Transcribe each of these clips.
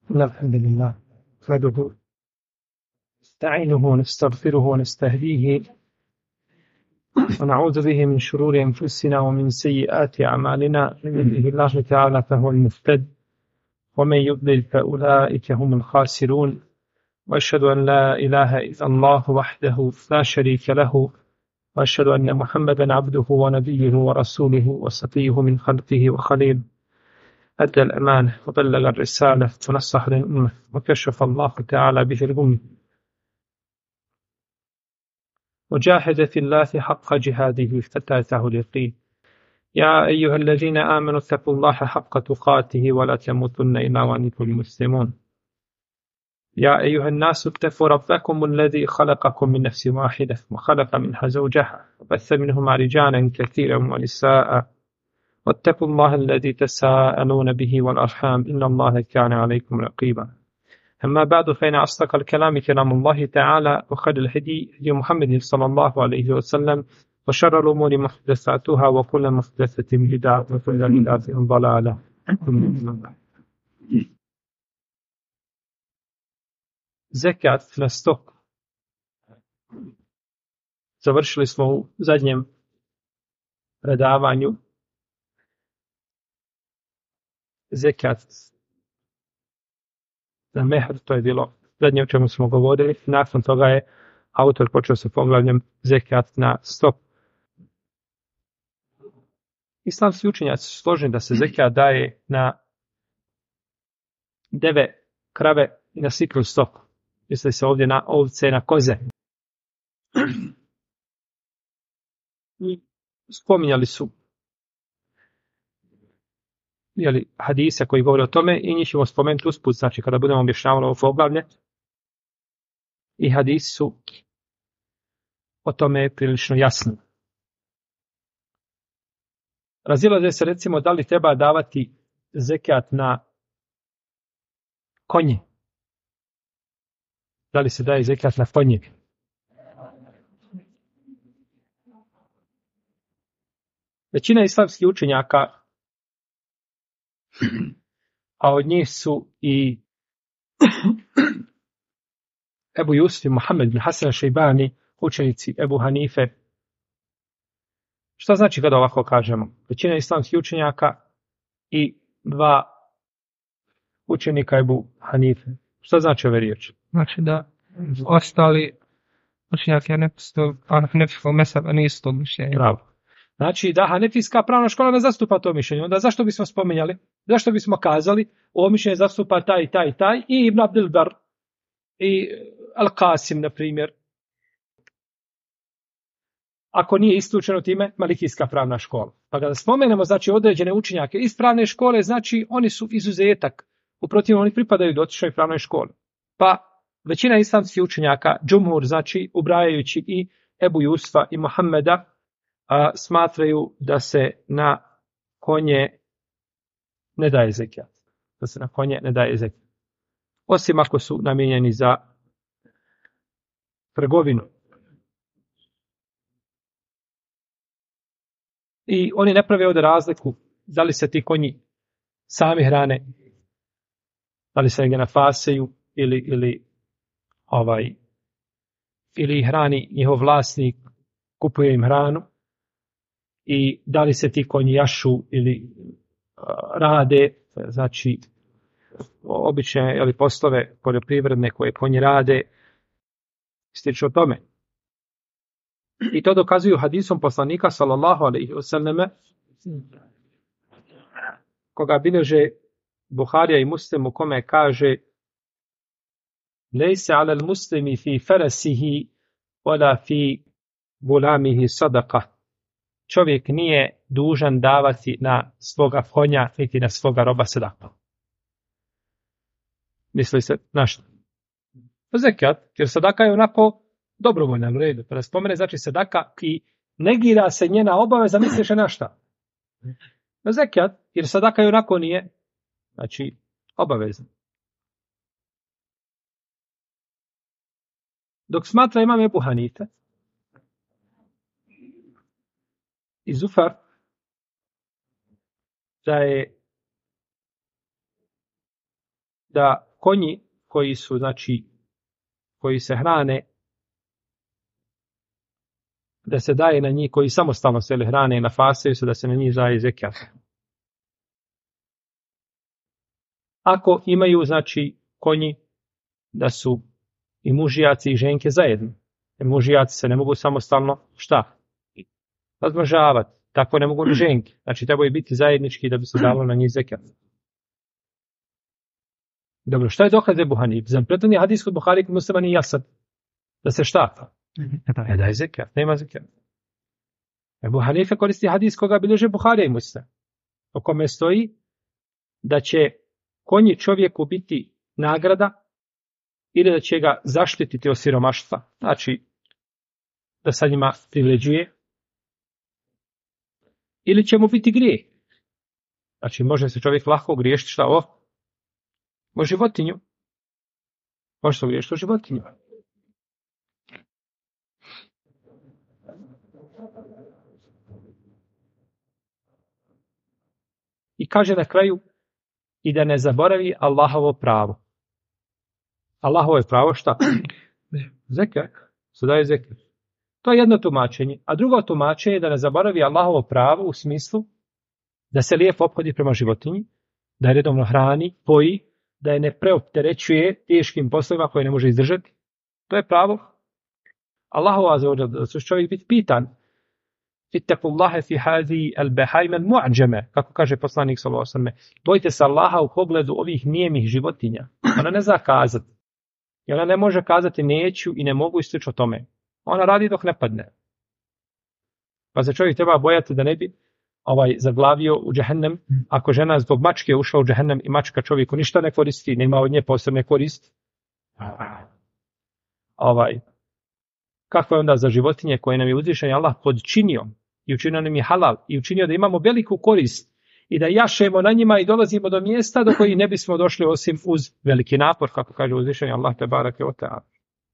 إن الحمد لله نحمده نستعينه ونستغفره ونستهديه ونعوذ به من شرور أنفسنا ومن سيئات أعمالنا. من يهده الله تعالى فهو المهتد ومن يضلل فأولئك هم الخاسرون. وأشهد أن لا إله إلا الله وحده لا شريك له وأشهد أن محمدا عبده ونبيه ورسوله وصفيه من خلقه وخليله. أدى الأمانة وبلغ الرسالة ونصح للأمة وكشف الله تعالى به الأمة وجاهد في الله حق جهاده حتى أتاه اليقين. يا أيها الذين آمنوا اتقوا الله حق تقاته ولا تموتن إلا وأنتم مسلمون. يا أيها الناس اتقوا ربكم الذي خلقكم من نفس واحدة وخلق منها زوجها وبث منهما رجالا كثيرا ونساء واتقوا الله الذي تساءلون به والأرحام إن الله كان عليكم رقيبا. أما بعد فإن أصدق الكلام كلام الله تعالى وخير الهدي هدي محمد صلى الله عليه وسلم وشر الأمور محدثاتها وكل محدثة بدعة وكل بدعة ضلالة. Zekat na stok. Završili smo u zadnjem predavanju zekat na mehr, to je bilo zadnje o čemu smo govorili. Nakon toga je autor počeo sa poglavljem zekat na stok. Islamski učenjaci su složeni da se zekat daje na deve, krave i na sitnu stoku. Misli se ovdje na ovce, na koze. Spominjali su hadise koji govore o tome i njih ćemo spomenuti usput, znači kada budemo objašnjavali ovo poglavlje. I hadisi su o tome prilično jasni. Razilaze se recimo da li treba davati zekat na konje. Da li se daje zekat na konje? Većina islamskih učenjaka, a od njih su i Ebu Jusuf i Muhammed bin Hasan Šejbani, učenici Ebu Hanife. Šta znači kada ovako kažemo? Većina islamskih učenjaka i dva učenika Ebu Hanife. Šta znači ove riječi? Znači da ostali učenjaki Hanefijskog mezheba nisu to mišljenje. Bravo. Znači da Hanefijska pravna škola ne zastupa to mišljenje. Onda zašto bismo spomenjali? Zašto bismo kazali ovo mišljenje zastupa taj i Ibn Abdul Bar i Al-Qasim, na primjer. Ako nije isključeno time Malikijska pravna škola. Pa kada spomenemo znači određene učenjake iz pravne škole, znači oni su izuzetak. U protivnom oni pripadaju dotičnoj pravnoj školi. Pa većina islamskih učenjaka, džumhur, znači ubrajajući i Ebu Jusufa i Muhammeda, smatraju da se na konje ne daje zekat. Da se na konje ne daje zekat. Osim ako su namijenjeni za trgovinu. I oni ne prave ovdje razliku da li se ti konji sami hrane, da li se ga nafaseju ili ih hrani njihov vlasnik, kupuje im hranu, i da li se ti konji jašu ili rade, znači obične poslove poljoprivredne koje konji rade, stiču o tome. I to dokazuju hadisom poslanika sallallahu alejhi ve selleme, koga bilježe Buharija i Muslim, u kome kaže: "Lejse ala al-muslimi fi farasihi wala fi gulamihi sadaqa." Čovjek nije dužan davati na svoga konja niti na svoga roba sadaku. Misli se na što? Zekat, jer sadaka je onako dobrovoljna, u redu. Kada spomene znači sadaka i negira se njena obaveza, misliš na šta? Na zekat, jer sadaka je onako nije, znači, obavezna. Dok smatra imam Ebu Hanife i Zufar da konji koji su, znači, koji se hrane, da se daje na njih, koji samostalno se hrane i nafasaju se, da se na njih daje zekijat. Ako imaju, znači, konji da su i mužijaci i ženke zajedno. Jer mužijaci se ne mogu samostalno, šta? Razmnožavati. Tako ne mogu ni ženke. Znači, trebaju biti zajednički da bi se dalo na njih zekijat. Dobro, šta je dokaz Ebu Hanife? Za prethodni hadis kod Buhari kod Muslima nije jasan. Da se šta? Ne daje zekijat. Nema zekijat. Ebu Hanife koristi hadis koga bilježe Buharija i Muslim. O kome stoji da će konji čovjeku biti nagrada ili da će ga zaštititi od siromaštva. Znači, da sa njima privređuje. Ili će mu biti grijeh. Znači, može se čovjek lako griješiti šta o životinju. Može se griješiti o životinju. I kaže na kraju i da ne zaboravi Allahovo pravo. Allahovo je pravo šta? Zekijat. Se daje zekijat. To je jedno tumačenje. A drugo tumačenje je da ne zaboravi Allahovo pravo u smislu da se lijepo ophodi prema životinji, da je redovno hrani, poji, da je ne preopterećuje teškim poslovima koje ne može izdržati. To je pravo Allahova azza da će čovjek biti pitan. Ittaqullaha fi hadhihi al-bahayma al-mu'jama, kako kaže poslanik sallallahu alejhi ve sellem. Bojte se Allaha u pogledu ovih nijemih životinja. Ona ne zna kazati. I ona ne može kazati neću i ne mogu i slično tome. Ona radi dok ne padne. Pa se čovjek treba bojati da ne bi zaglavio u džehennem. Ako žena zbog mačke ušla u džehennem i mačka čovjeku ništa ne koristi, nema od nje posebne koristi. Kako je onda za životinje koje nam je uzvišen Allah podčinio i učinio nam je halal i učinio da imamo veliku korist i da jašemo na njima i dolazimo do mjesta do kojih ne bismo došli osim uz veliki napor, kako kaže uzvišeni Allah te barake o ta'ala.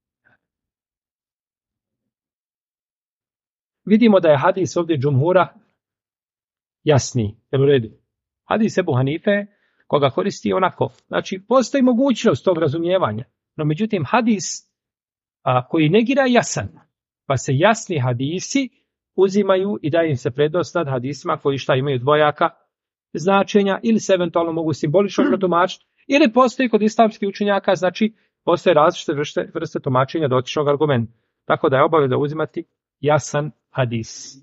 Vidimo da je hadis ovdje džumhura jasniji. Jel u redu? Hadis Ebu Hanife koga koristi onako. Znači, postoji mogućnost tog razumijevanja. No, međutim, hadis koji negira jasan, pa se jasni hadisi uzimaju i daje im se prednost nad hadisima koji šta imaju dvojaka značenja ili se eventualno mogu simbolično protumačiti, ili postoji kod islamskih učenjaka, znači postoje različite vrste tumačenja dotičnog argumenta. Tako da je obaveza uzimati jasan hadis.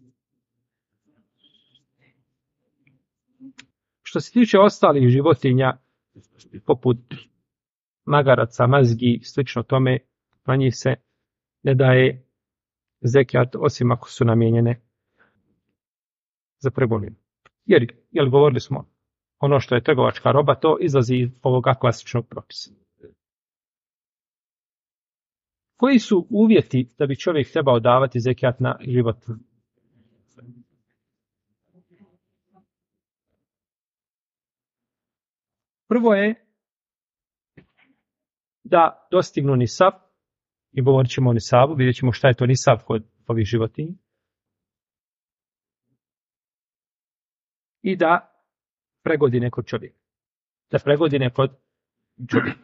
Što se tiče ostalih životinja, poput magaraca, mazgi, slično tome, na njih se ne daje zekijat osim ako su namijenjene za trgovinu. Jer govorili smo, ono što je trgovačka roba, to izlazi iz ovoga klasičnog propisa. Koji su uvjeti da bi čovjek trebao davati zekijat na životinju? Prvo je da dostignu nisab, i govorit ćemo o nisabu, vidjet ćemo šta je to nisab kod ovih životinja. I da pregodine kod čovjeka. Da pregodine kod čovjeka.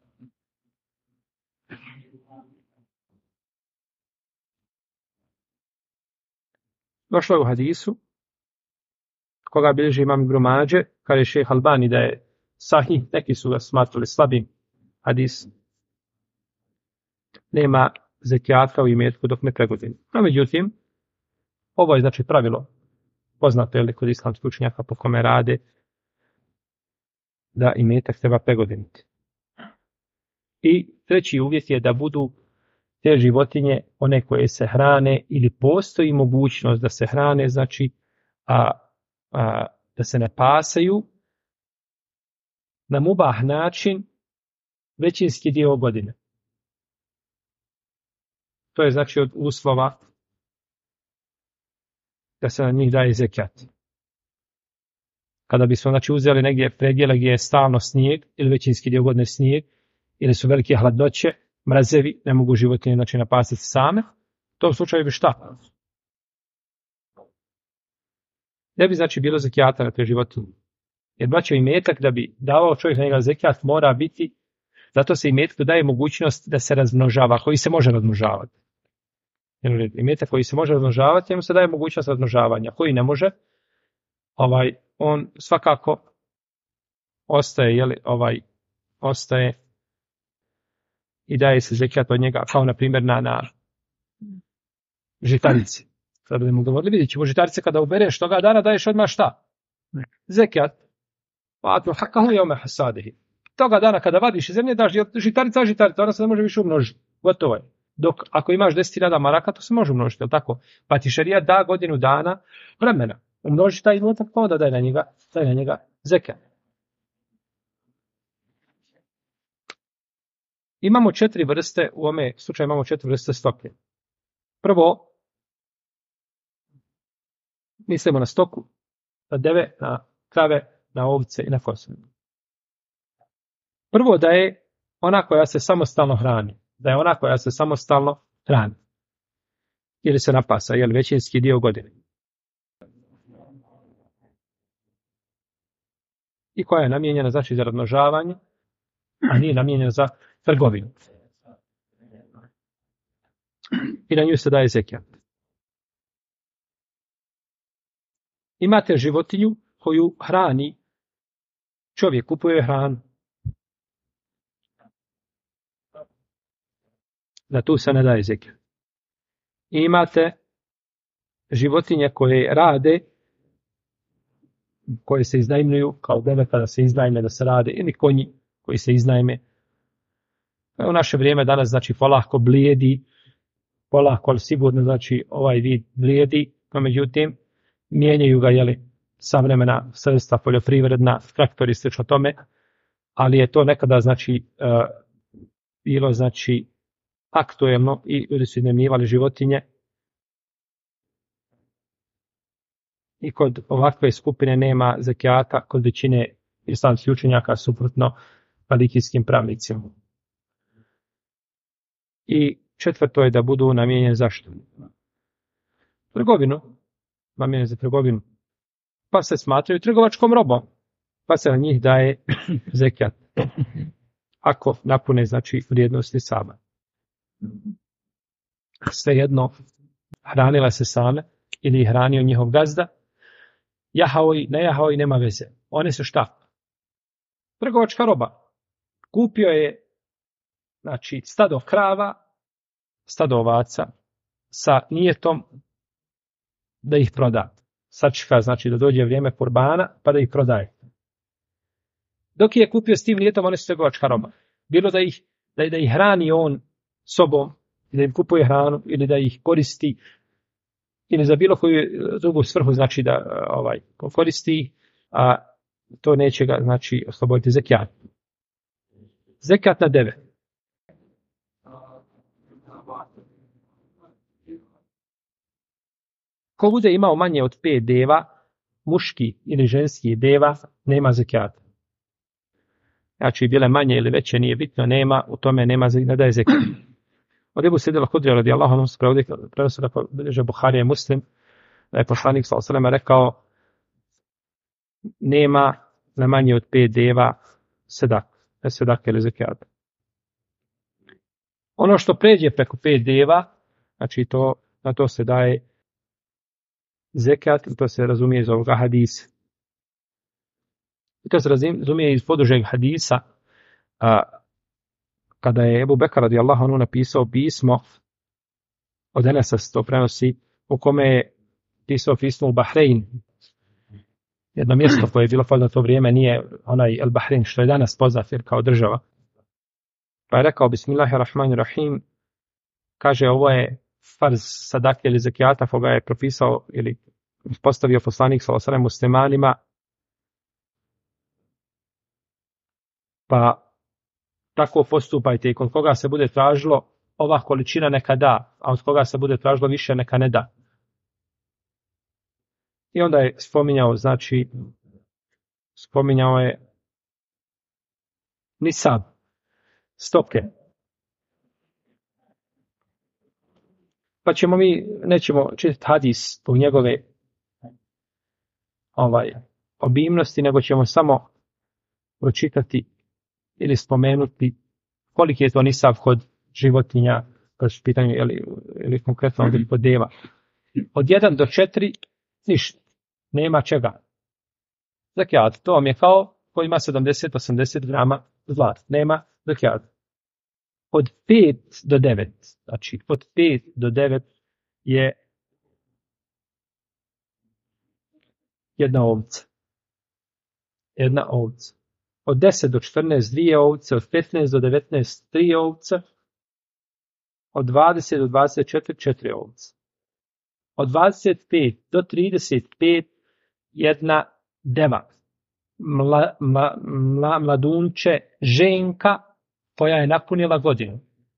Došlo je u hadisu, koga bilježi imam Ibn Mađe, kaže šejh Albani da je sahih, neki su ga smatrali slabim hadis. Nema zekijata u imetku dok ne pregodini. No, međutim, ovo je znači pravilo poznato je kod islamskih učenjaka po kome rade da imetak treba pregodiniti. I treći uvjet je da budu te životinje one koje se hrane ili postoji mogućnost da se hrane, znači da se ne pasaju na mubah način većinski dio godine. To je znači od uslova da se na njih daje zekijat. Kada bismo znači uzeli negdje predjele gdje je stalno snijeg ili većinski dio godine snijeg ili su velike hladnoće, mrazevi, ne mogu životinje znači napasiti same, u tom slučaju bi šta? Ne bi znači bilo zekijata na te životinje. Jer braćo imetak da bi davao čovjek na njega zekijat mora biti Zato se imetku daje mogućnost da se razmnožava, koji se može razmnožavati. Imetak koji se može razmnožavati, njemu se daje mogućnost razmnožavanja. Koji ne može, on svakako ostaje, ostaje i daje se zekijat od njega, kao na primjer na žitarici. Sad budemo govorili, vidjet ćemo žitarice kada ubereš toga dana, daješ odmah šta? Zekijat. Toga dana kada vadiš iz zemlje, daš žitarica, ona se ne može više umnožiti. Gotovo je. Dok ako imaš 10.000 maraka, to se može umnožiti, je li tako? Pa ti šerijat da godinu dana vremena. Umnoži taj imetak, pa onda daj na njega zekijat. Imamo 4 vrste, u ovome slučaju imamo 4 vrste stoke. Prvo, mislimo na stoku, na deve, na krave, na ovce i na koze. Prvo da je ona koja se samostalno hrani. Ili se napasa, većinski dio godine. I koja je namijenjena znači za razmnožavanje, a nije namijenjena za trgovinu. I na nju se daje zekijat. Imate životinju koju hrani čovjek, kupuje hranu. Da tu se ne daje zekijat. I imate životinje koje rade, koje se iznajmljuju, kao deve kada se iznajme da se rade, ili konji koji se iznajme. U naše vrijeme danas znači polako blijedi, polako ali sigurno znači ovaj vid blijedi, no međutim mijenjaju ga savremena sredstva poljoprivredna, traktori i slično tome, ali je to nekada znači bilo znači aktuelno i ljudi su iznajmljivali životinje. I kod ovakve skupine nema zekijata, kod većine islamskih učenjaka suprotno malikijskim pravnicima. I četvrto je da budu namijenjeni zašto? Trgovinu. Namijenjeni za trgovinu. Pa se smatraju trgovačkom robom. Pa se na njih daje zekijat. Ako napune znači vrijednosti sama. Svejedno, hranila se same ili ih hranio njihov gazda, jahao i ne jahao i nema veze. One su šta? Trgovačka roba. Kupio je znači stado krava, stado ovaca sa nijetom da ih proda. Sačeka znači da dođe vrijeme kurbana pa da ih prodaje. Dok je kupio s tim nijetom, one su trgovačka roba. Bilo da ih hrani on sobom, da im kupuje hranu ili da ih koristi ili za bilo koju drugu svrhu znači da koristi, a to neće ga znači osloboditi zekijat. Zekijat na deve. Ko bude imao manje od 5 deva, muški ili ženski deva, nema zekijata. Znači bile manje ili veće, nije bitno, nema, u tome ne daje zekijat. Od Ebu Sejda al-Hudrija radijallahu anhu se prenosi da bilježe Buharija i Muslim, da je poslanik sallallahu alejhi ve sellem rekao nema na manje od 5 deva sedak ili zekijat. Ono što pređe preko 5 deva, znači na to se daje zekijat, to se razumije iz ovoga hadisa. I to se razumije iz podužeg hadisa, kada je Ebu Bekr radijallahu anhu napisao pismo, od Enesa se to prenosi, u kome je pisao pismo u Bahrein. Jedno mjesto koje je bilo poznato u vrijeme nije onaj El Bahrein, što je danas poznat kao država. Pa je rekao Bismillahirrahmanirrahim, kaže ovo je farz sadake ili zekijata koga je propisao ili postavio poslanik sallallahu alejhi ve sellem muslimanima. Pa tako postupajte i kod koga se bude tražilo ova količina neka da, a od koga se bude tražilo više neka ne da. I onda je spominjao je nisab, stoke. Pa nećemo čitati hadis u njegove obimnosti, nego ćemo samo pročitati ili spomenuti koliki je to nisab kod životinja, kad su pitanje, ili konkretno ovdje kod deva. Od 1 do 4, ništa. Nema čega. Zakijat, to vam je kao ko ima 70-80 grama zlata. Nema zakijat. Od 5 do 9, znači od 5 do 9 je jedna ovca. Jedna ovca. Od 10 do 14 2 ovce, od 15 do 19 3 ovce, od 20 do 24 4 ovce. Od 25 do 35 jedna deva. Mladunče ženka koja je napunila godinu.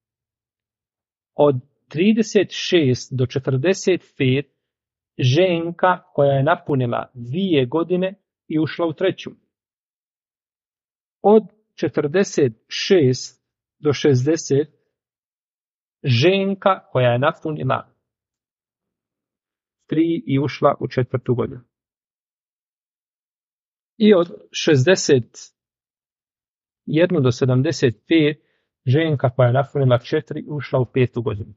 Od 36 do 45 ženka koja je napunila 2 godine i ušla u 3. Od 46 do 60 ženka koja je napunila 3 i ušla u 4. godinu. I od 61 do 75 ženka koja je napunila 4 i ušla u 5. godinu.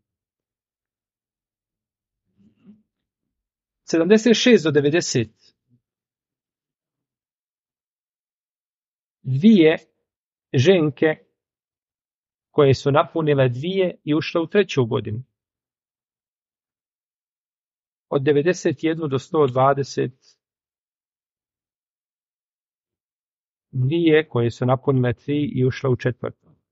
76 do 90 2 ženke koje su napunile 2 i ušle u 3. godinu. Od 91 do 120 2 koje su napunile 3 i ušle u 4.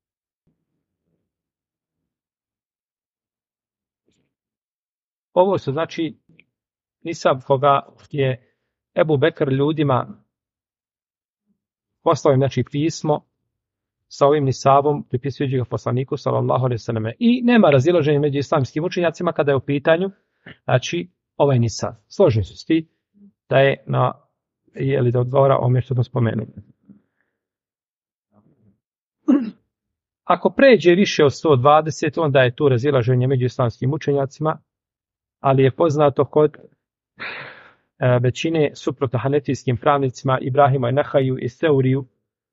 Ovo su znači nisab koga je Ebu Bekr ljudima poslao im znači pismo sa ovim nisabom, pripisujući ga poslaniku sallallahu alejhi ve selleme. I nema razilaženja među islamskim učenjacima kada je u pitanju znači ovaj nisab. Složni su svi da je da odgovara ovome što smo spomenuli. Ako pređe više od 120, onda je tu razilaženje među islamskim učenjacima, ali je poznato kod većine suprotno hanefijskim pravnicima Ibrahima i Nahaju i Seuriju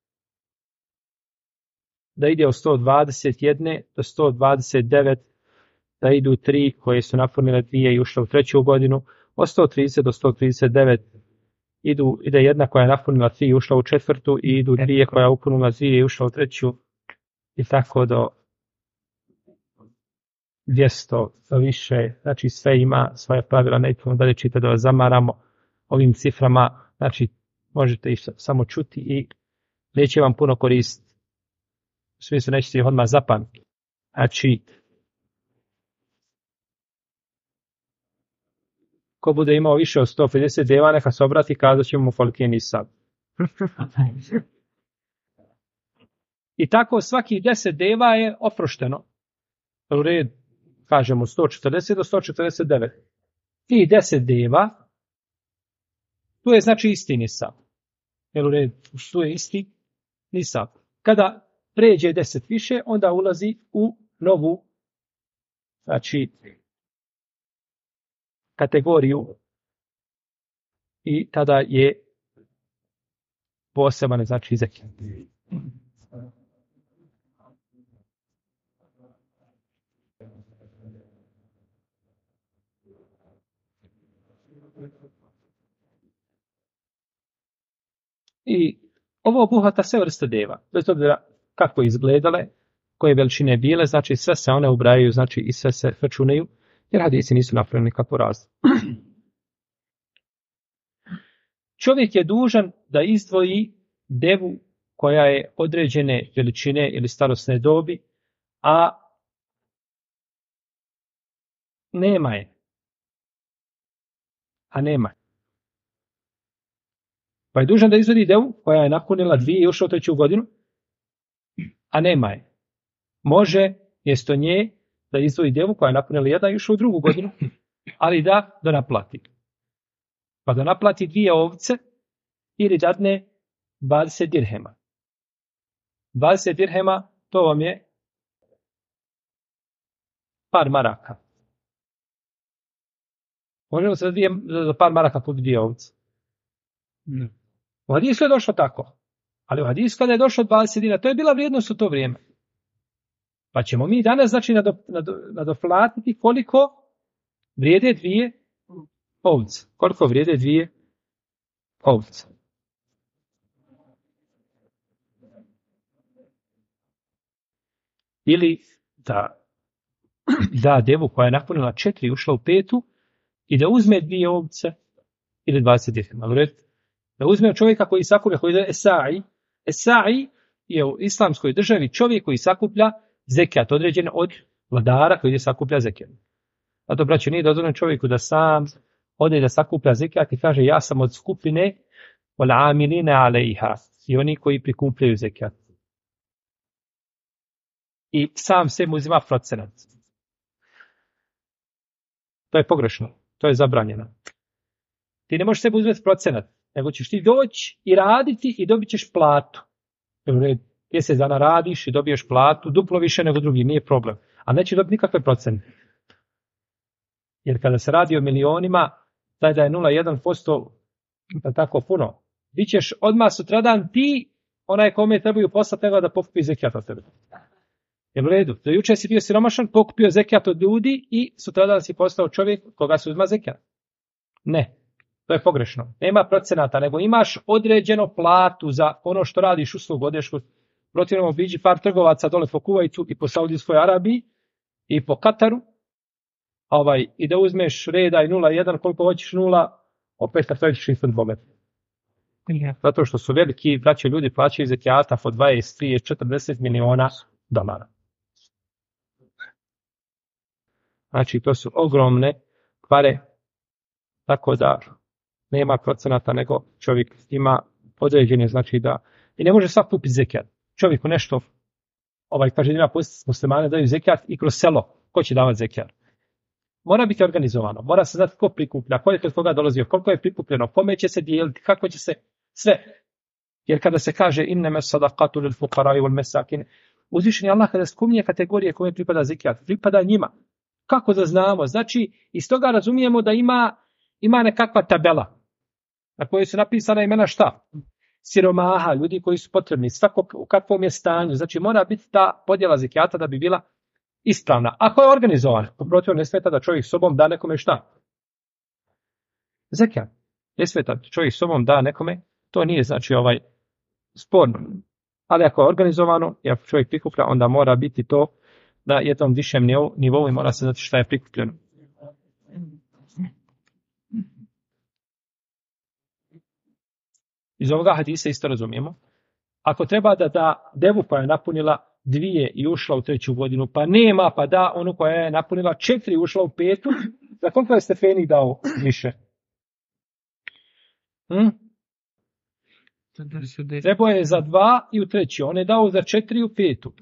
da ide od 121 do 129, da idu 3 koje su napunile 2 i ušle u 3. godinu, od 130 do 139 ide jedna koja je napunila 3 i ušla u 4. i idu 2 koja je napunila 2 i ušla u 3. i tako do 200 do više, znači sve ima svoje pravila, nećemo dalje čitati da vas zamaramo ovim ciframa, znači možete ih samo čuti i neće vam puno koristiti. U smislu nećete ih odmah zapamtiti. Znači, ko bude imao više od 150 deva, neka se obrati, kazat ćemo mu koliki je nisab. I tako svaki 10 deva je oprošteno. U red, kažemo 140 do 149. I 10 deva, tu je znači isti nisab. Jel u red, tu je isti nisab. Kada pređe 10 više, onda ulazi u novu, znači, kategoriju i tada je poseban, znači, zekijat. I ovo obuhvata sve vrste deva, bez obzira kako izgledale, koje veličine bile, znači sve se one ubrajaju, znači i sve se računaju, jer hadisi nisu napravili nikakvu razliku. Čovjek je dužan da izdvoji devu koja je određene veličine ili starosne dobi, a nema je. Pa je dužan da izvodi devu koja je napunila 2 i ušla u 3. godinu, a nema je. Može mjesto nje da izdvoji devu koja je napunila 1 i ušla u 2. godinu, ali da naplati. Pa da naplati 2 ovce ili dadne 20 dirhema. 20 dirhema, to vam je par maraka. Možemo se za par maraka kupiti 2 ovce. U hadisu je došlo tako. Ali u hadisu kada je došlo 20 dinara, to je bila vrijednost u to vrijeme. Pa ćemo mi danas, znači, nadoplatiti koliko vrijede 2 ovce. Koliko vrijede 2 ovce. Ili da devu koja je napunila 4 i ušla u 5 i da uzme 2 ovce ili 20 dirhema. Da uzme čovjeka koji sakuplja, koji je Esai. Esai je u islamskoj državi čovjek koji sakuplja zekijat, određen od vladara koji je sakuplja zekijat. A to, braćo, nije dozvoljeno čovjeku da sam ode da sakuplja zekijat i kaže ja sam od skupine wal amilina alejha, i oni koji prikupljaju zekijat. I sam se mu uzima procenat. To je pogrešno. To je zabranjeno. Ti ne možeš sebi uzeti procenat, nego ćeš ti doći i raditi i dobit ćeš platu. Mjesec dana radiš i dobiješ platu, duplo više nego drugi, nije problem. A neće dobiti nikakve procente. Jer kada se radi o milionima, taj da je 0,1% tako puno. Vi ćeš odmah sutradan ti, onaj kome trebaju poslati, nego da pokupi zekijat od tebe. Jer u redu, do jučer si bio siromašan, pokupio zekijat od ljudi i sutradan si postao čovjek koga se uzma zekijat. Ne, to je pogrešno. Nema procenata, nego imaš određeno platu za ono što radiš uslugu, odeš kod protivnom obiđi par trgovaca dole po Kuvajtu i po Saudijskoj Arabiji i po Kataru, i da uzmeš reda i 0,1, koliko hoćeš 0, opet kad to ćeš ispod bogat. Zato što su veliki braće ljudi plaćaju zekijata po 20, 30, 40 miliona dolara. Znači, to su ogromne pare, tako da nema procenata, nego čovjek ima određene, znači da, i ne može svak kupiti zekijat. Čovjeku nešto, kaže, ima muslimane daju zekijat i kroz selo, ko će davati zekijat? Mora biti organizovano, mora se znati ko prikuplja, ko je kod koga dolazio, koliko je prikupljeno, kome će se dijeliti, kako će se, sve. Jer kada se kaže innama sadaqatu lil fuqara'i wal masakin, uzvišeni Allah kada spominje kategorije kome pripada zekijat, pripada njima. Kako da znamo? Znači, iz toga razumijemo da ima nekakva tabela na kojoj su napisana imena šta? Siromaha, ljudi koji su potrebni, svakog u kakvom je stanju. Znači, mora biti ta podjela zekijata da bi bila ispravna. Ako je organizovana, poprotiv ne smeta da čovjek sobom da nekome šta? Zekijat. Ne smeta da čovjek sobom da nekome, to nije znači sporno. Ali ako je organizovano i ako čovjek prikuplja, onda mora biti to na jednom višem nivou i mora se znati šta je prikupljeno. Iz ovoga hadisa isto razumijemo. Ako treba da devu koja je napunila 2 i ušla u 3. godinu, pa nema, pa da onu koja je napunila 4 i ušla u 5, za koliko je Stefenik dao više? Trebao je za 2 i u 3. On je dao za 4 i u 5.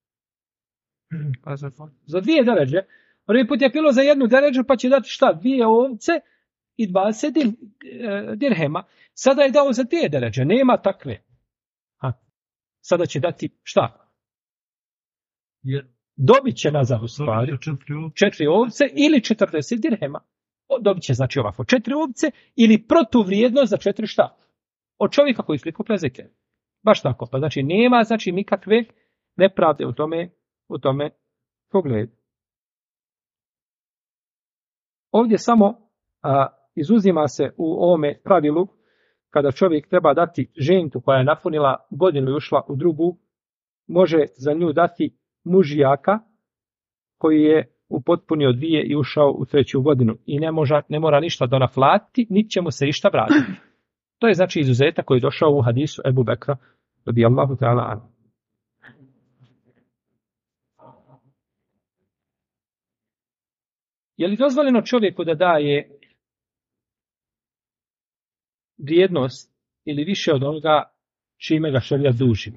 Za 2 deređe. Prvi put je bilo za 1 deređu, pa će dati šta? 2 ovce i 20 dirhema. Sada je dao za 2 deređe. Nema takve. Sada će dati šta? Dobit će nazad u stvari 4 ovce ili 40 dirhema. Dobit će znači ovako 4 ovce ili protuvrijednost za 4 šta? Od čovjeka koji prikuplja zekijat. Baš tako. Pa znači nema nikakve nepravde u tome pogledu. Ovdje samo izuzima se u ovome pravilu kada čovjek treba dati žentu koja je napunila godinu i ušla u 2, može za nju dati mužijaka koji je upotpunio 2 i ušao u 3. godinu i ne mora ništa da naplatiti, niti će mu se išta vratiti. To je znači izuzetak koji je došao u hadisu Ebu Bekra radijallahu ta'ala anhu. Je li dozvoljeno čovjeku da daje vrijednost ili više od onoga čime ga šerijat duži?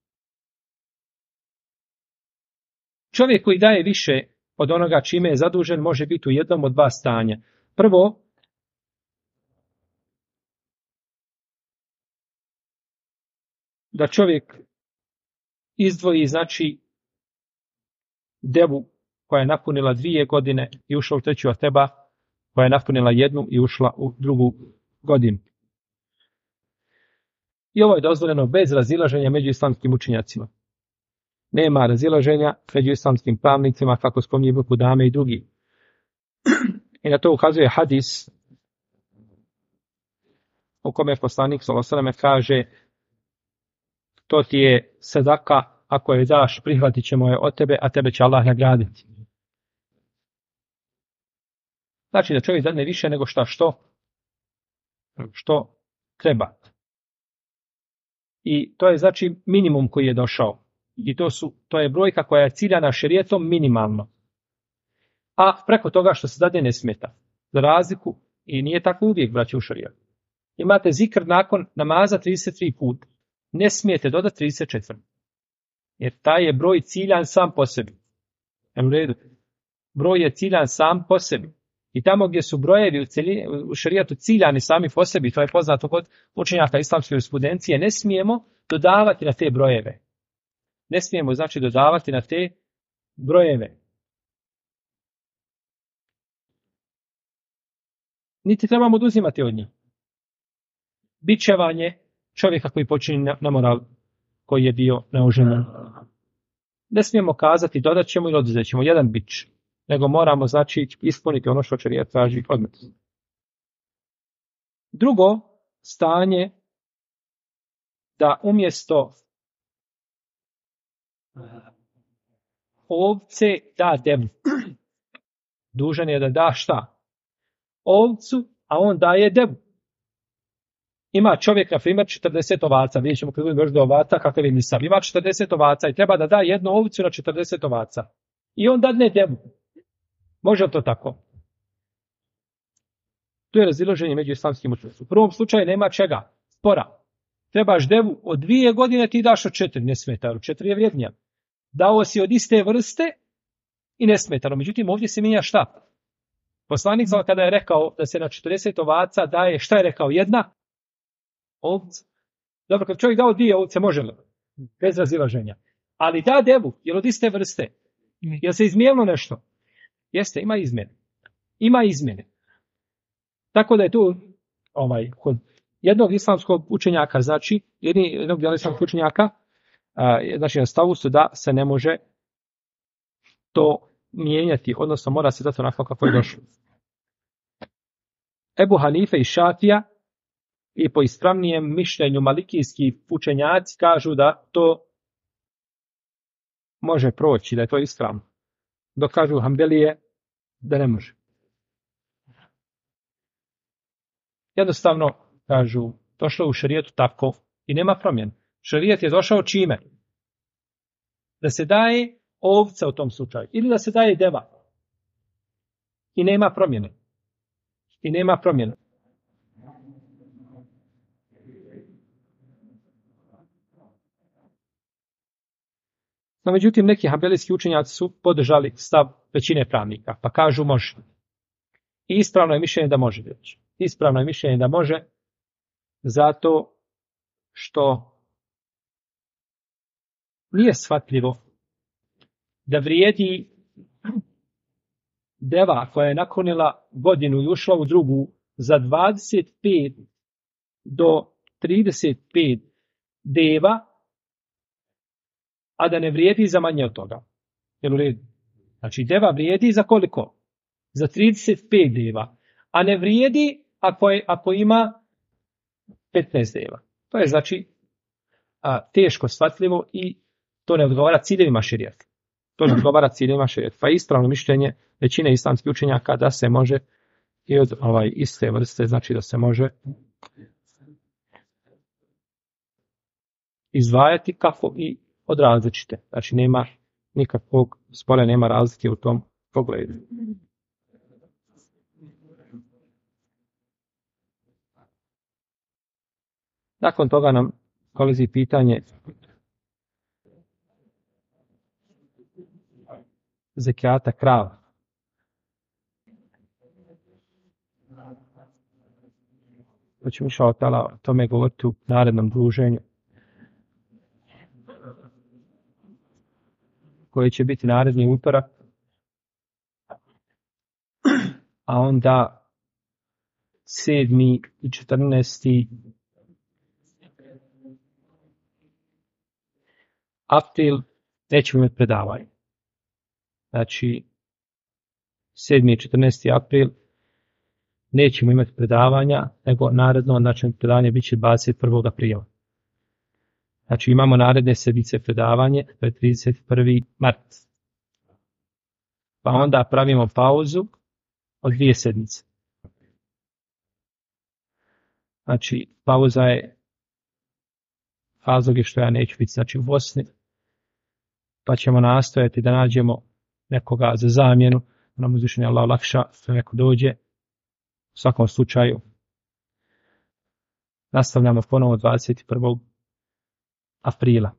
Čovjek koji daje više od onoga čime je zadužen može biti u jednom od 2 stanja. Prvo, da čovjek izdvoji znači devu koja je napunila 2 godine i ušla u 3. od teba, koja je napunila 1 i ušla u 2. godinu. I ovo je dozvoljeno bez razilaženja među islamskim učenjacima. nema razilaženja među islamskim pravnicima, kako spominje Ibn Kudame i drugi. I na to ukazuje hadis u kome poslanik sallallahu alejhi ve sellem kaže: to ti je sadaka, ako je daš, prihvatit ćemo je od tebe, a tebe će Allah nagraditi. Znači da čovjek dadne više nego što treba. I to je znači minimum koji je došao. I to je brojka koja je ciljana šerijetom minimalno. A preko toga što se dade ne smeta. Za razliku, i nije tako uvijek, braći, u šerijetu. Imate zikr nakon namaza 33 puta. Ne smijete dodati 34. Jer taj je broj ciljan sam po sebi. Broj je ciljan sam po sebi. I tamo gdje su brojevi u šerijatu ciljani sami po sebi, to je poznato kod učenjaka islamske jurisprudencije, ne smijemo dodavati na te brojeve. Ne smijemo, znači, dodavati na te brojeve. Niti trebamo oduzimati od njih. Bičevanje čovjeka koji počini na moral, koji je bio neoženjen. Ne smijemo kazati dodat ćemo ili oduzet ćemo jedan bič, nego moramo, znači, ispuniti ono što šerijat traži od nas. Drugo stanje, da umjesto ovce da devu. Dužan je da da šta? Ovcu, a on daje devu. Ima čovjek, na primjer, 40 ovaca, vidjet ćemo kad budemo još do ovaca, kakav je nisam. Ima 40 ovaca i treba da da jednu ovcu na 40 ovaca. I on dadne devu. Može li to tako? Tu je razilaženje među islamskim učenjacima. U prvom slučaju nema čega? Spora. Trebaš devu od 2 godine, ti daš od 4, ne smeta, od 4 je vrijednija. Dao si od iste vrste i ne smetano. Međutim, ovdje se mijenja šta? Poslanik kada je rekao da se na 40 ovaca daje, šta je rekao? Jedna ovca. Dobro, kad čovjek dao 2 ovce, može li? Bez razilaženja. Ali da devu, je od iste vrste? Je se izmijenilo nešto? Jeste, ima izmjene. Ima izmjene. Tako da je tu kod jednog islamskog učenjaka, znači, jednog dijela islamskog učenjaka, znači na stavu su da se ne može to mijenjati, odnosno mora se dati onako kako je došlo. Ebu Hanife i Šafija i po ispravnijem mišljenju malikijski učenjaci kažu da to može proći, da je to ispravno. Dok kažu Hanbelije da ne može. Jednostavno, kažu, došlo u šerijetu tako i nema promjene. Šerijet je došao čime? Da se daje ovca u tom slučaju. Ili da se daje deva. I nema promjene. I nema promjene. No, međutim, neki hanbelijski učenjaci su podržali stav većine pravnika, pa kažu može. I ispravno je mišljenje da može reći. Ispravno je mišljenje da može, zato što nije shvatljivo da vrijedi deva koja je nakonila godinu i ušla u drugu za 25 do 35 deva, a da ne vrijedi za manje od toga. Jel u redu? Znači, deva vrijedi za koliko? Za 35 deva. A ne vrijedi ako ima 15 deva. To je znači teško shvatljivo i to ne odgovara ciljevima šerijata. To ne odgovara ciljevima šerijata. Pa ispravno mišljenje većine islamskih učenjaka da se može i od iste vrste, znači da se može izdvajati kako i od različite. Znači nema nikakvog spora, nema razlike u tom pogledu. Nakon toga nam dolazi pitanje zekijata krava. To ćemo o tome govoriti u narednom druženju, koji će biti naredni utorak, a onda 7. i 14. april nećemo imati predavanje. Znači, 7. i 14. april nećemo imati predavanja, nego naredno, znači, predavanje bit će 21. aprila. Znači, imamo naredne sedmice predavanje, to je 31. mart. Pa onda pravimo pauzu od 2 sedmice. Znači, pauza je razlog je što ja neću biti, znači, u Bosni, pa ćemo nastojati da nađemo nekoga za zamjenu, nam uzvišeni Allah lakša, što neko dođe. U svakom slučaju, nastavljamo ponovo 21. aprila.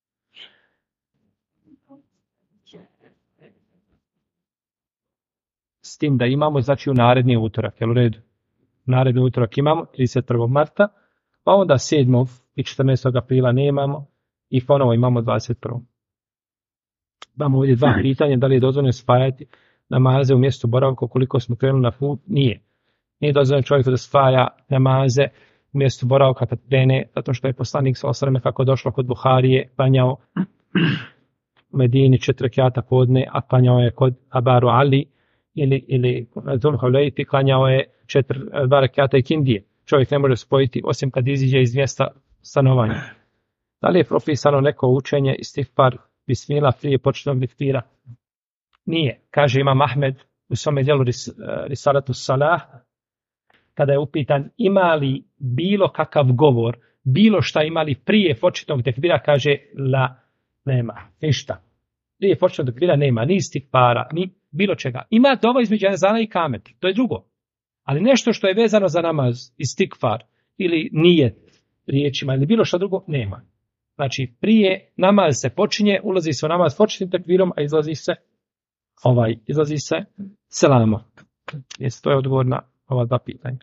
S tim da imamo, znači, u naredni utorak, jel u redu? Naredni utorak imamo, 31. marta, pa onda 7. i 14. aprila nemamo i ponovo imamo 21. Imamo ovdje 2 pitanja, da li je dozvoljeno spajati namaze u mjestu boravka ukoliko smo krenuli na put? Nije. Nije dozvoljeno čovjeku da spaja namaze u mjestu boravka kad krene, zato što je poslanik s.a.v. kako je došlo kod Buharije, klanjao u Medini 4 rekata podne, a klanjao je kod Abaru Ali ili Zulhulejti, klanjao je 2 rekata i kindije. Čovjek ne može spojiti osim kad iziđe iz mjesta stanovanja. Da li je propisano neko učenje istighfar bismillah prije početnog diktira? Nije. Kaže Imam Ahmed u svome djelu Risalatu Salah, kada je upitan ima li bilo kakav govor, bilo šta imali prije početnog tekbira, kaže la, nema, ništa. Prije početnog tekbira nema, ni istighfara, ni bilo čega. Ima dova između ezana i kamet, to je drugo. Ali nešto što je vezano za namaz, istighfar ili nijet riječima ili bilo što drugo, nema. Znači, prije namaz se počinje, ulazi se u namaz početnim tekbirom, a izlazi se selamo. Jesi, to je odgovor na ova 2 pitanja.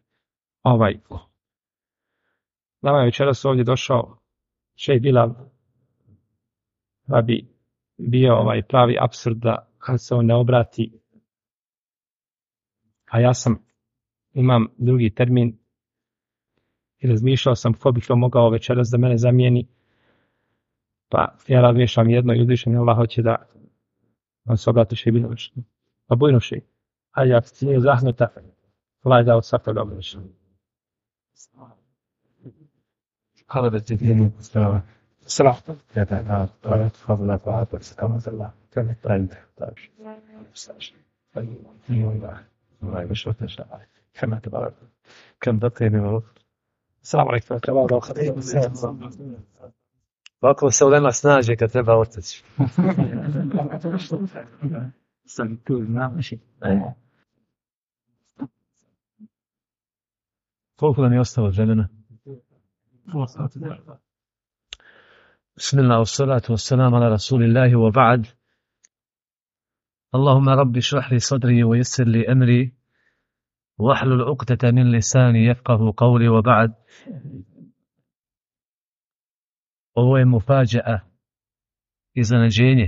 Nama je večeras ovdje došao Šejh Bilal, da bi bio pravi apsurd da kad se on ne obrati, a ja imam drugi termin i razmišljao sam ko bi to mogao večeras da mene zamijeni, pa ja razmišljam jedno i uzvišen Allah hoće da on se obrati Šejh Bilal. Pa bujno Šejh, a ja ti nije zahnuta, Allah je dao svako dobro. هذا بالتدين السلام تفضل فعلا سلام الله طيب الله يبشرك ان شاء الله كما تبارك كم بقي من الوقت السلام عليكم ورحمة الله وبركاته. Ovako se ulema snaže kad treba otići. Koliko nam je ostalo vremena? Bismillah, wassalatu wassalamu ala rasulillahi wa ba'd. Allahumma rabbi šrah li sadri wa yassir li amri wahlul uqdata min lisani yafqahu qawli wa ba'd. Ovo je mufađa, iznenađenje.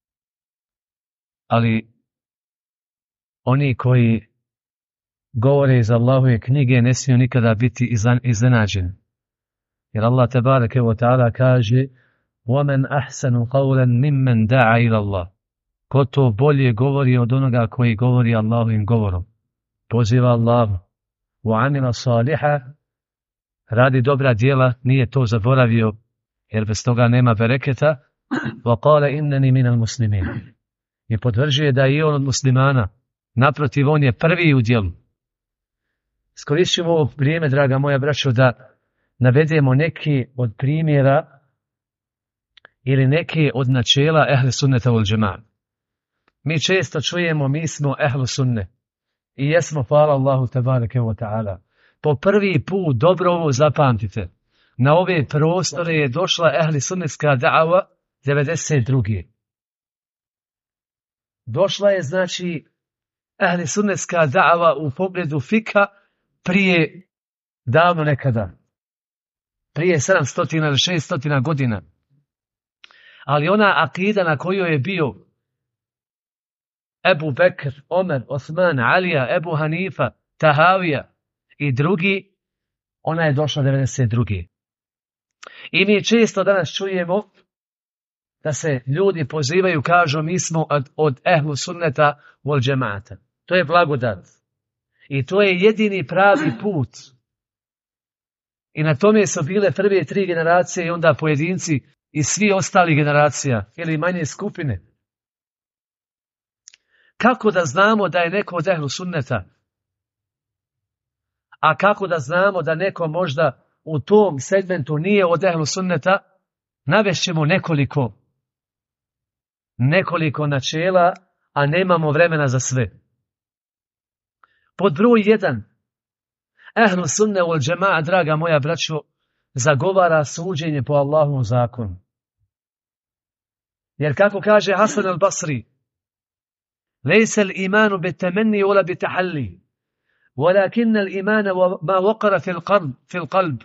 Ali oni koji govore iz Allahove knjige ne smiju nikada biti iznenađeni. Jer Allah tebareke ve ta'ala kaže وَمَنْ أَحْسَنُ قَوْلًا مِمَّنْ دَعَ إِلَى اللَّهِ. Ko to bolje govori od onoga koji govori Allahovim govorom, poziva Allahu. وَعَمِلَ صَالِحًا, radi dobra djela, nije to zaboravio, jer bez toga nema bereketa. وَقَالَ إِنَّنِي مِنَ الْمُسْلِمِينَ, i potvrđuje da je on od muslimana. Naprotiv, on je prvi u djelu. Iskoristimo ovo vrijeme, draga moja braćo, da navedemo neki od primjera ili neki od načela ehli sunneta wal džemaat. Mi često čujemo mi smo ehli sunne i jesmo, hvala Allahu tebareke ve ta'ala. Po prvi put, dobro ovo zapamtite, na ove prostore je došla ehli sunnetska da'ava 92. Došla je, znači, ehli sunnetska da'ava u pogledu fika prije davno nekada. Prije 700 ili 600 godina. Ali ona akida na kojoj je bio Ebu Bekr, Omer, Osman, Alija, Ebu Hanifa, Tahavija i drugi, ona je došla 92. I mi često danas čujemo da se ljudi pozivaju, kažu mi smo od ehlu sunneta wal džemata. To je blagodat. I to je jedini pravi put. I na tome su bile prve 3 generacije i onda pojedinci i svi ostali generacija ili manje skupine. Kako da znamo da je neko od ehlu sunneta? A kako da znamo da neko možda u tom segmentu nije od ehlu sunneta? Navešćemo nekoliko načela, a nemamo vremena za sve. Pod broj 1. Ehlu sunne wal džema'a, draga moja braćo, zagovara suđenje po Allahovom zakonu. Jer kako kaže Hasan al-Basri, lejse l'imanu bitemenni wala bitahalli, walakin l'imana ma waqara fil qalb,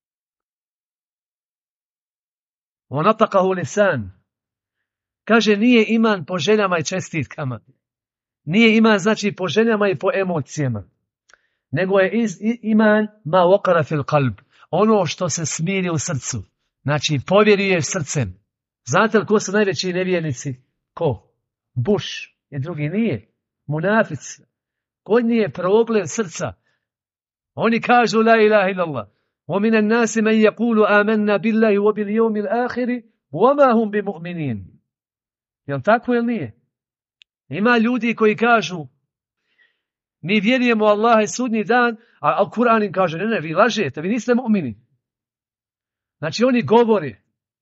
wa nataqahu lisan. Kaže, nije iman po željama i čestitkama. Nije iman znači po željama i po emocijama. Nego je iman ma waqara fil qalb. Ono što se smiri u srcu. Znači, povjeruje srcem. Znate li ko su najveći nevjernici? Ko? Bush i drugi nije. Munafici. Kod nije problem srca. Oni kažu la ilaha illallah. وَمِنَ النَّاسِ مَنْ يَقُولُ آمَنَّا بِاللَّهِ وَبِالْيَوْمِ الْآخِرِ وَمَا هُمْ بِمُؤْمِنِينَ. Jel tako ili nije? Ima ljudi koji kažu mi vjerujemo u Allaha i sudnji dan, a Kur'an im kaže ne, vi lažete, vi niste mu'mini. Znači oni govore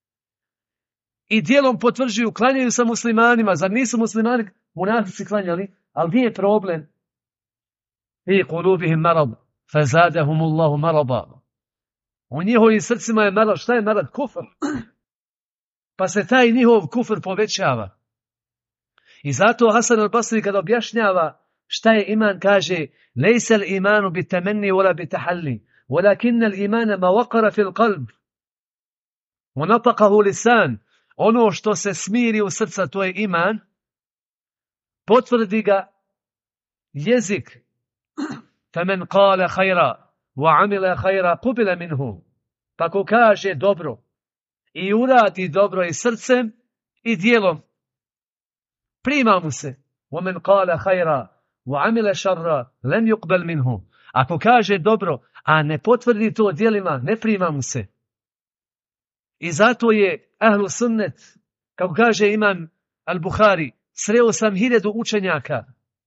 i dijelom potvrđuju, klanjaju sa muslimanima, zar nisu muslimani munafici klanjali? Ali gdje je problem? Fi qulubihim marad, fazadahum Allahu marada. U njihovim srcima je marad. Šta je marad? Kufr. Pa se taj njihov kufr povećava. I zato Hasan al-Basri kada objašnjava šta je iman, kaže lejse l'imanu bitemenni wala bitahalli, walakin l'imana ma waqara fil qalb, wa nataqahu lisan. Ono što se smiri u srca, to je iman, potvrdi ga jezik. Famen qala khayra wa amila khayra qubila minhu. Pa ko kaže dobro i uradi dobro i srcem i dijelom, prima mu se. وَمَنْ قَالَ خَيْرًا وَعَمِلَ شَرًّا لَمْ يُقْبَلْ مِنْهُ. Ako kaže dobro, a ne potvrdi to djelima, ne prima mu se. I zato je ahlu sunnet, kako kaže imam al-Bukhari, sreo sam 1000 učenjaka.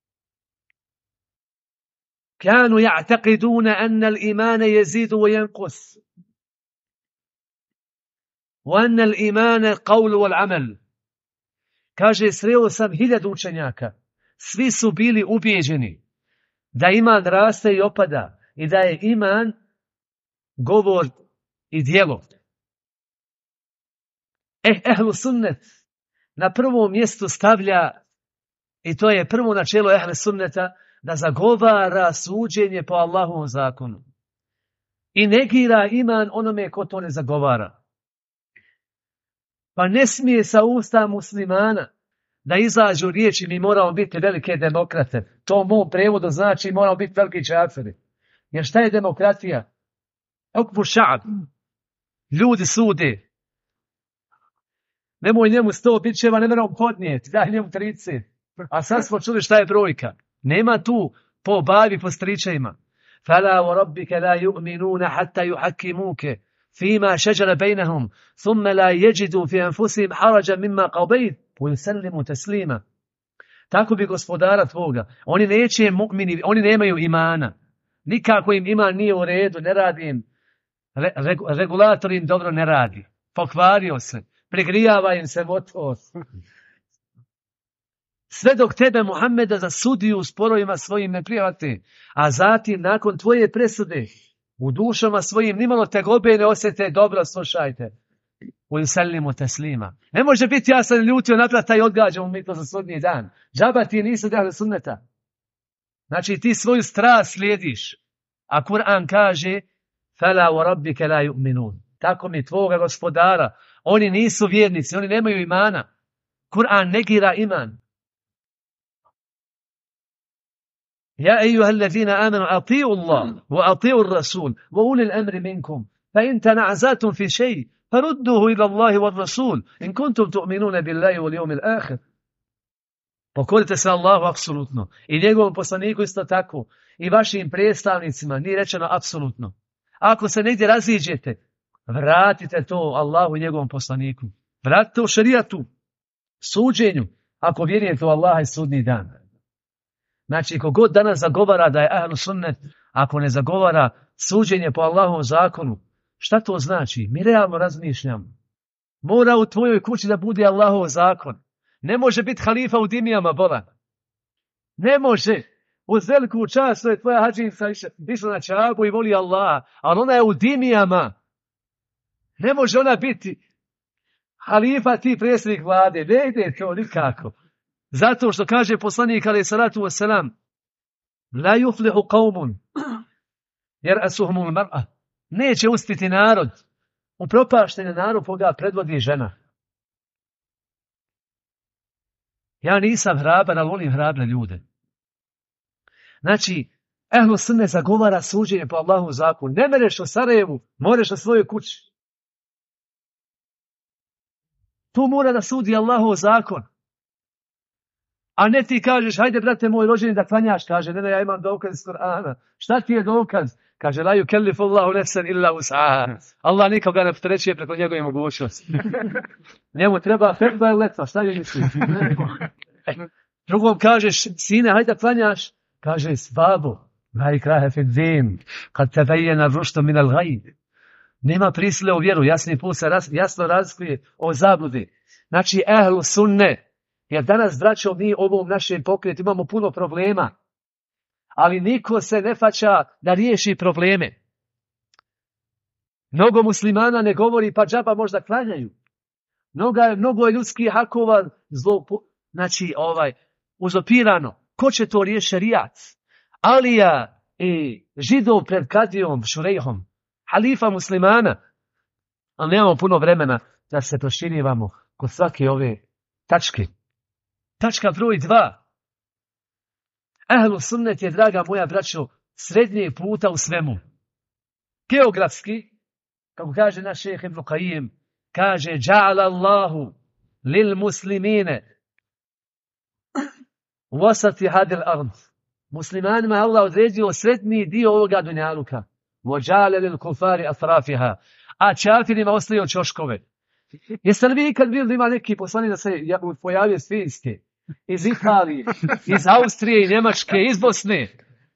كانوا يعتقدون أن الإيمان يزيد وينقص وأن الإيمان قول والعمل. Kaže, sreo sam 1000 učenjaka. Svi su bili ubijeđeni da iman raste i opada i da je iman govor i djelo. Ehlu sunnet na prvom mjestu stavlja, i to je prvo načelo ehlu sunneta, da zagovara suđenje po Allahovom zakonu. I negira iman onome ko to ne zagovara. Pa ne smije sa usta muslimana da izađu riječi mi moramo biti velike demokrate. To u mom prevodu znači moramo biti veliki džaferi. Jer šta je demokratija? Hukmu ša'b. Ljudi sude. Nemoj njemu 100 bićeva, ne moramo podnijeti. Daj njemu 30. A sad smo čuli šta je brojka. Nema tu po bavi, po stričajima. فَلَا وَرَبِّكَ لَا يُؤْمِنُونَ حَتَّى يُحَكِّمُوكَ فيما شجر بينهم ثم لا يجدوا في أنفسهم حرجا مما قضيت ويسلموا تسليما. Tako bi gospodara tvoga. Oni neće mu'mini, oni nemaju imana. Nikako im iman nije u redu, ne radi im. Regulator im dobro ne radi. Pokvario se. Pregrijava im se motor. Sve dok tebe, Muhammeda, za sudiju u sporovima svojim ne prihvate, a zatim nakon tvoje presude u dušama svojim nimalo tegobe ne osjete, dobro slušajte. Ujusellimu teslima. Ne može biti ja sam ljutio naplata i odgađamo mi to za sudnji dan. Džaba ti nisu dali sunneta. Znači ti svoju strast slijediš. A Kur'an kaže فَلَا وَرَبِّكَ لَا يُؤْمِنُونَ. Tako mi tvoga gospodara. Oni nisu vjernici, oni nemaju imana. Kur'an negira iman. يا أيها الذين آمنوا أطيعوا الله وأطيعوا الرسول وأولي الأمر منكم فإن تنازعتم في شيء Farudduhu ila Allahi wa Rasul, in kuntum tu'minune billahi wal yawmil akhir. Pokorite se Allahu apsolutno. I njegovom poslaniku isto tako. I vašim predstavnicima, nije rečeno apsolutno. Ako se negdje raziđete, vratite to Allahu i njegovom poslaniku. Vratite u šerijatu, suđenju, ako vjerujete u Allaha i sudnji dan. Znači, kogod danas zagovara da je ahlu sunnet, ako ne zagovara suđenje po Allahovom zakonu, šta to znači? Mi realno razmišljamo. Mora u tvojoj kući da bude Allahov zakon. Ne može biti halifa u dimijama, bolan. Ne može. Uz veliku čast je tvoja hađica išla na čabu i voli Allah, ali ona je u dimijama. Ne može ona biti halifa, ti predsjednik vlade. Ne ide to nikako. Zato što kaže poslanik alejhi salatu vesselam: la yuflihu qaumun yar'asuhumul mar'a. Neće uspjeti narod. Upropašten je narod koga predvodi žena. Ja nisam hrabar, ali volim hrabre ljude. Znači, ehlu sunne zagovara suđenje po Allahovom zakonu. Ne mereš u Sarajevu, moreš na svojoj kući. Tu mora da sudi Allahov zakon. A ne ti kažeš, hajde brate moj rođeni da klanjaš, kaže, ne, ja imam dokaz iz Kur'ana. Šta ti je dokaz? Kaže, la yukellifu Allahu nefsan illa wus'aha. Allah nikoga ne opterećuje preko njegove mogućnosti. Njemu treba fetva ili letva, šta je misli? Drugom kažeš, sine, hajde da klanjaš. Kaže, babo, la ikrahe fi din, kad tebayyana ruštu min al-ghay. Nema prisile u vjeru, jasni put se jasno razlikuje o zabludi. Znači, ehlu sunne. Jer danas, braćo, mi ovom našem pokretu imamo puno problema. Ali niko se ne faća da riješi probleme. Mnogo muslimana ne govori, pa džaba možda klanjaju. Mnogo je ljudskih hakova uzopirano. Ko će to riješiti? Šerijat. Alija i židov pred kadijom, šurejhom. Halifa muslimana. Ali nemamo puno vremena da se proširivamo kod svake ove tačke. Tačka broj 2. Ehlu sunnet je, draga moja braćo, srednjeg puta u svemu. Geografski, kako kaže naš šejh Ibn Qajim, kaže ja'ala Allahu lil muslimine wasati hadil ard. Muslimanima je Allah odredio srednji dio ovoga dunjaluka. Wa lil kufari atrafiha. A čafirima ostavio ćoškove. Jeste li vi kad bili ima neki poslanik da se pojavio iz Finske, iz Italije, iz Austrije i Njemačke, iz Bosne?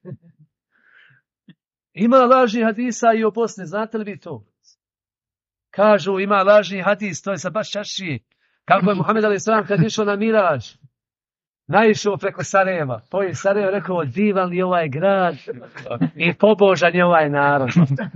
Ima lažni hadisa i o Bosni, znate li vi to? Kažu, ima lažni hadis, to je sa baš čašije. Kako je Muhammed alejhi selam kad išao na Miraž, naišao preko Sarajeva. Po je Sarajevo rekao, divan je ovaj grad i pobožan je ovaj narod.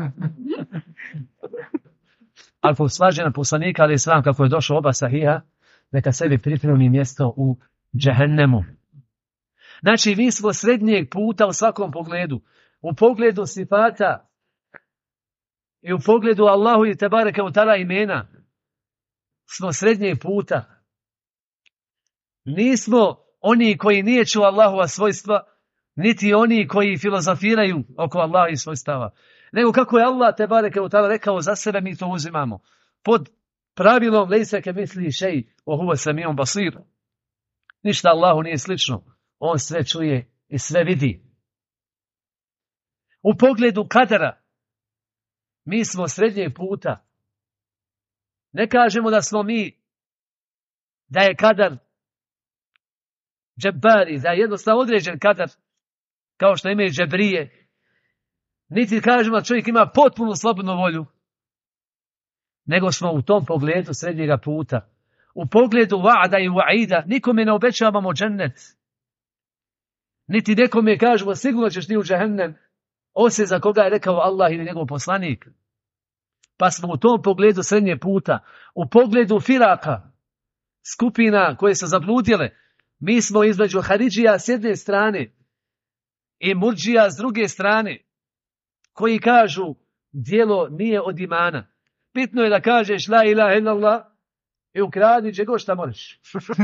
Ako slađena poslanika alejhi selam kako je došao oba sahiha, neka sebi pripremi mjesto u džehennemu. Znači, mi smo srednjeg puta u svakom pogledu. U pogledu sifata i u pogledu Allahu i tebareke u tala imena smo srednjeg puta. Nismo oni koji niječu Allahova svojstva, niti oni koji filozofiraju oko Allaha i svojstava. Nego kako je Allah tebareke u tala rekao za sebe, mi to uzimamo. Pod pravilom lejse ke misli šej, o huwa samiun basir. Ništa Allahu nije slično. On sve čuje i sve vidi. U pogledu kadera, mi smo srednjeg puta. Ne kažemo da smo mi, da je kadar džebari, da je jednostavno određen kadar, kao što imaju džebrije. Niti kažemo da čovjek ima potpuno slobodnu volju. Nego smo u tom pogledu srednjega puta. U pogledu va'da i wa'ida nikome ne obećavamo džennet. Niti nekome kažemo sigurno ćeš ti u džehennem, osim za koga je rekao Allah ili njegov poslanik. Pa smo u tom pogledu srednje puta. U pogledu firaka, skupina koje su zabludjele, mi smo između Haridžija s jedne strane i Murdžija s druge strane, koji kažu djelo nije od imana. Bitno je da kažeš la ilaha illallah i ukradi čego šta možeš.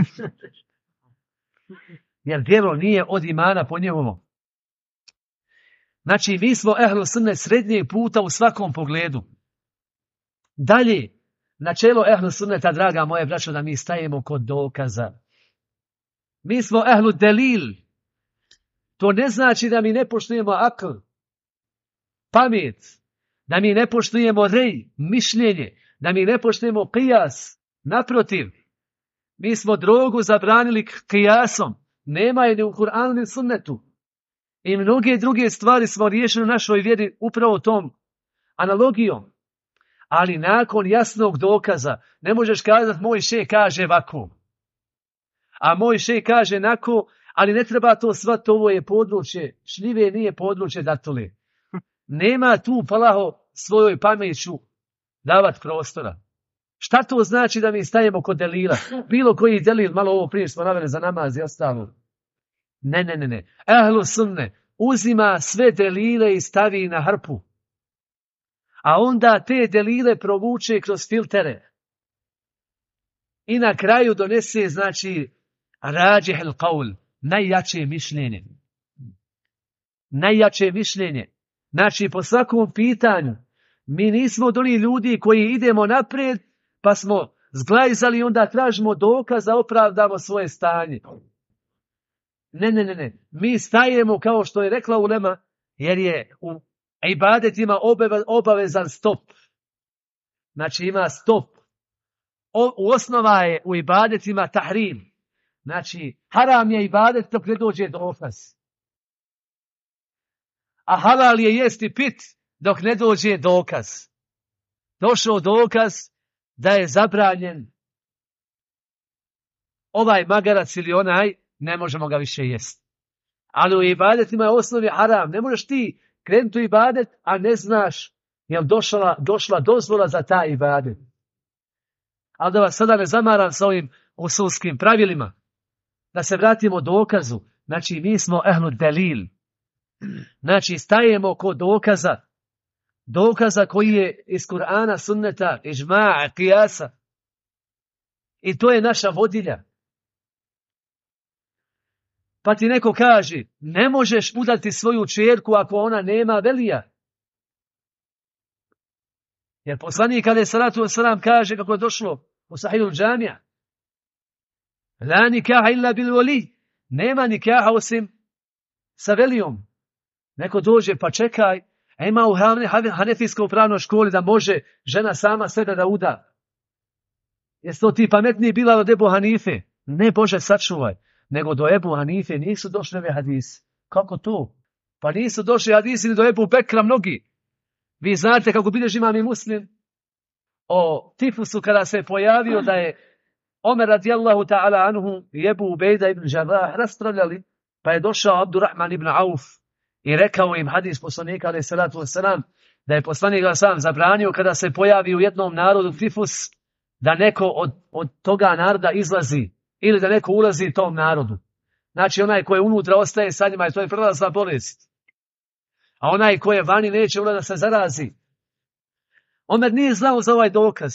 Jer djelo nije od imana po njegovom. Znači, mi smo ehlu sunnet srednjeg puta u svakom pogledu. Dalje, načelo ehlu sunneta, draga moje braćo, da mi stajemo kod dokaza. Mi smo ehlu delil. To ne znači da mi ne poštujemo akl, pamet, da mi ne poštujemo rej, mišljenje, da mi ne poštujemo qiyas. Naprotiv, mi smo drogu zabranili qiyasom. Nema je ni u Kur'anu ni sunnetu. I mnoge druge stvari smo riješili u našoj vjeri upravo tom analogijom. Ali nakon jasnog dokaza ne možeš kazati moj šejh kaže ovako, a moj šejh kaže nako, ali ne treba to shvatiti, ovo je područje šljive, nije područje datule. Nema tu palaho svojoj pameću davat prostora. Šta to znači da mi stajemo kod delila? Bilo koji delil, malo ovo prije smo naveli za namaz i ostalo. Ne. Ehlu sunne uzima sve delile i stavi na hrpu. A onda te delile provuče kroz filtere. I na kraju donese, znači, rađih el qaul, najjače mišljenje. Najjače mišljenje. Znači, po svakom pitanju, mi nismo od onih ljudi koji idemo naprijed, pa smo zglajzali i onda tražimo dokaz da opravdamo svoje stanje. Ne. Mi stajemo kao što je rekla ulema, jer je u ibadetima obavezan stop. Znači ima stop. U osnova je u ibadetima tahrim. Znači haram je ibadet dok ne dođe dokaz. A halal je jesti pit dok ne dođe dokaz. Došao dokaz da je zabranjen ovaj magarac ili onaj, ne možemo ga više jesti. Ali u ibadetima je osnovi haram. Ne možeš ti krenuti u ibadet, a ne znaš je li došla dozvola za taj ibadet. Ali da vas sada ne zamaram sa ovim usulskim pravilima. Da se vratimo dokazu. Znači mi smo ehlu delil. Znači stajemo kod dokaza. Dokaza koji je iz Kur'ana, sunneta, ižma'a, qiyasa. I to je naša vodilja. Pa ti neko kaže, ne možeš udati svoju čerku ako ona nema velija. Jer poslanik alejhi salatu vesselam kaže, kako je došlo u Sahihul Džamija, la nikaha illa bil wali, nema nikaha osim sa velijom. Neko dođe, pa čekaj, a ima u hanefijskoj pravnoj školi da može žena sama sebe da uda. Jesi to ti pametniji bila od Ebu Hanife? Ne, Bože, sačuvaj. Nego do Ebu Hanife nisu došli ove hadisi. Kako to? Pa nisu došli hadisi ni do Ebu Bekra mnogi. Vi znate kako bilježi Imam Muslim o tifusu kada se pojavio da je Omer radijallahu ta'ala anhu i Ebu Ubejda ibn Jarrah raspravljali, pa je došao Abdurrahman ibn Auf i rekao im hadis poslanika alejhi salatu vesselam da je poslanik sam zabranio kada se pojavi u jednom narodu tifus da neko od toga naroda izlazi ili da neko ulazi tom narodu. Znači onaj ko je unutra ostaje sa njima i to je prelazna bolest. A onaj ko je vani neće da se zarazi. Omer nije znao za ovaj dokaz.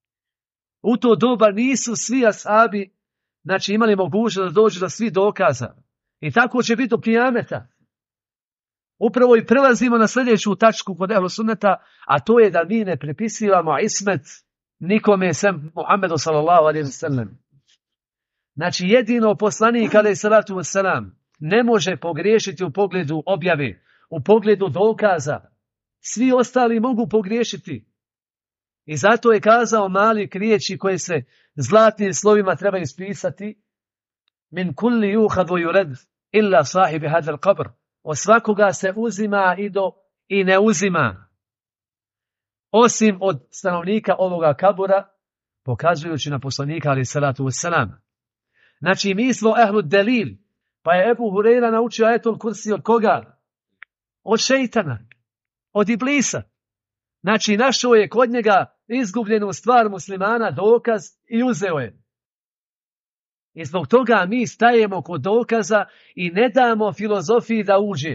U to doba nisu svi ashabi, znači imali mogućnost da dođu do svih dokaza. I tako će biti do kijameta. Upravo i prelazimo na sljedeću tačku kod ehlu sunneta, a to je da mi ne prepisivamo ismet nikome sem Muhammedu sallallahu alejhi ve sellem. Znači jedino poslanik alejhi salatu vesselam ne može pogriješiti u pogledu objave, u pogledu dokaza. Svi ostali mogu pogriješiti. I zato je kazao Malik riječi koje se zlatnim slovima treba ispisati: min kulli yuhadu yurad illa sahibi hadal qabr. Od svakoga se uzima i ne uzima, osim od stanovnika ovoga kabura, pokazujući na poslanika alejhi salatu vesselam. Znači mi smo ehlu delil, pa je Ebu Hureyra naučio ajetul kursi od koga? Od šeitana, od iblisa. Znači našao je kod njega izgubljenu stvar muslimana, dokaz i uzeo je. I zbog toga mi stajemo kod dokaza i ne damo filozofiji da uđe.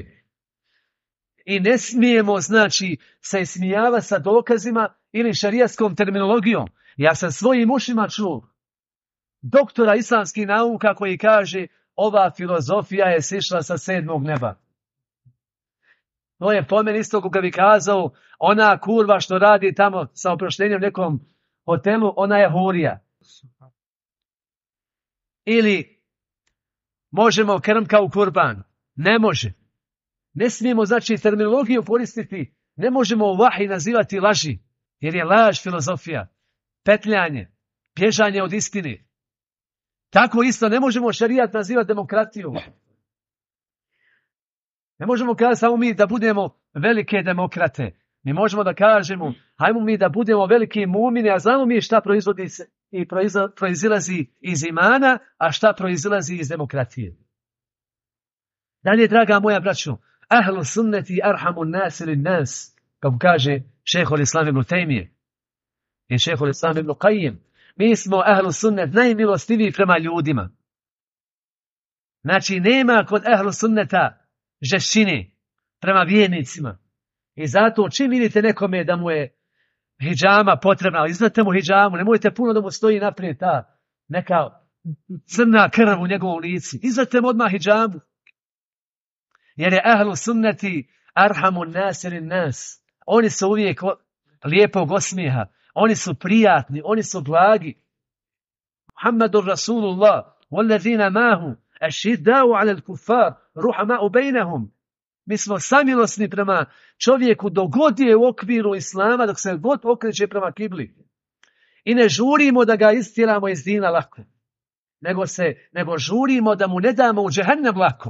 I ne smijemo, znači, se ismijavati sa dokazima ili šarijaskom terminologijom. Ja sam svojim ušima čuo doktora islamskih nauka koji kaže ova filozofija je sišla sa 7. neba. To je po meni isto koga bi kazao ona kurva što radi tamo sa oproštenjem nekom hotelu, ona je hurija. Ili možemo krmka u kurban. Ne može. Ne smijemo, znači, terminologiju koristiti. Ne možemo vahi nazivati laži, jer je laž filozofija, petljanje, bježanje od istine. Tako isto ne možemo šerijat nazivati demokratiju. Ne možemo kazati samo mi da budemo velike demokrate. Mi možemo da kažemo, hajmo mi da budemo veliki mumini, a znamo mi šta proizvodi se i proizilazi iz imana, a šta proizilazi iz demokratije. Dalje, draga moja braćo, ahlu sunneti arhamun nas ili nas, kako kaže šejhul Islam ibn Tejmije i šejhul Islam ibn Qajim. Mi smo ahlu sunnet najmilostiviji prema ljudima. Znači, nema kod ahlu sunneta žešćine prema vjernicima. I zato čim vidite nekome da mu je hidžama potrebna, ali iznate mu hidžamu, nemojte puno da mu stoji naprijed ta neka crna krv u njegovom lici. Iznate mu odmah hidžamu. Jer je ahlu sunneti arhamun nas ili nas. Oni su uvijek lijepog osmijeha. Oni su prijatni, oni su blagi. Muhammadur Rasulullah, wallazina mahu, ašiddau ala al-kuffar, ruhamau bejnahum. Mi smo samilosni prema čovjeku dok god je u okviru islama, dok se god okreće prema kibli. I ne žurimo da ga istjeramo iz dina lako. Nego žurimo da mu ne damo u džehennem lako.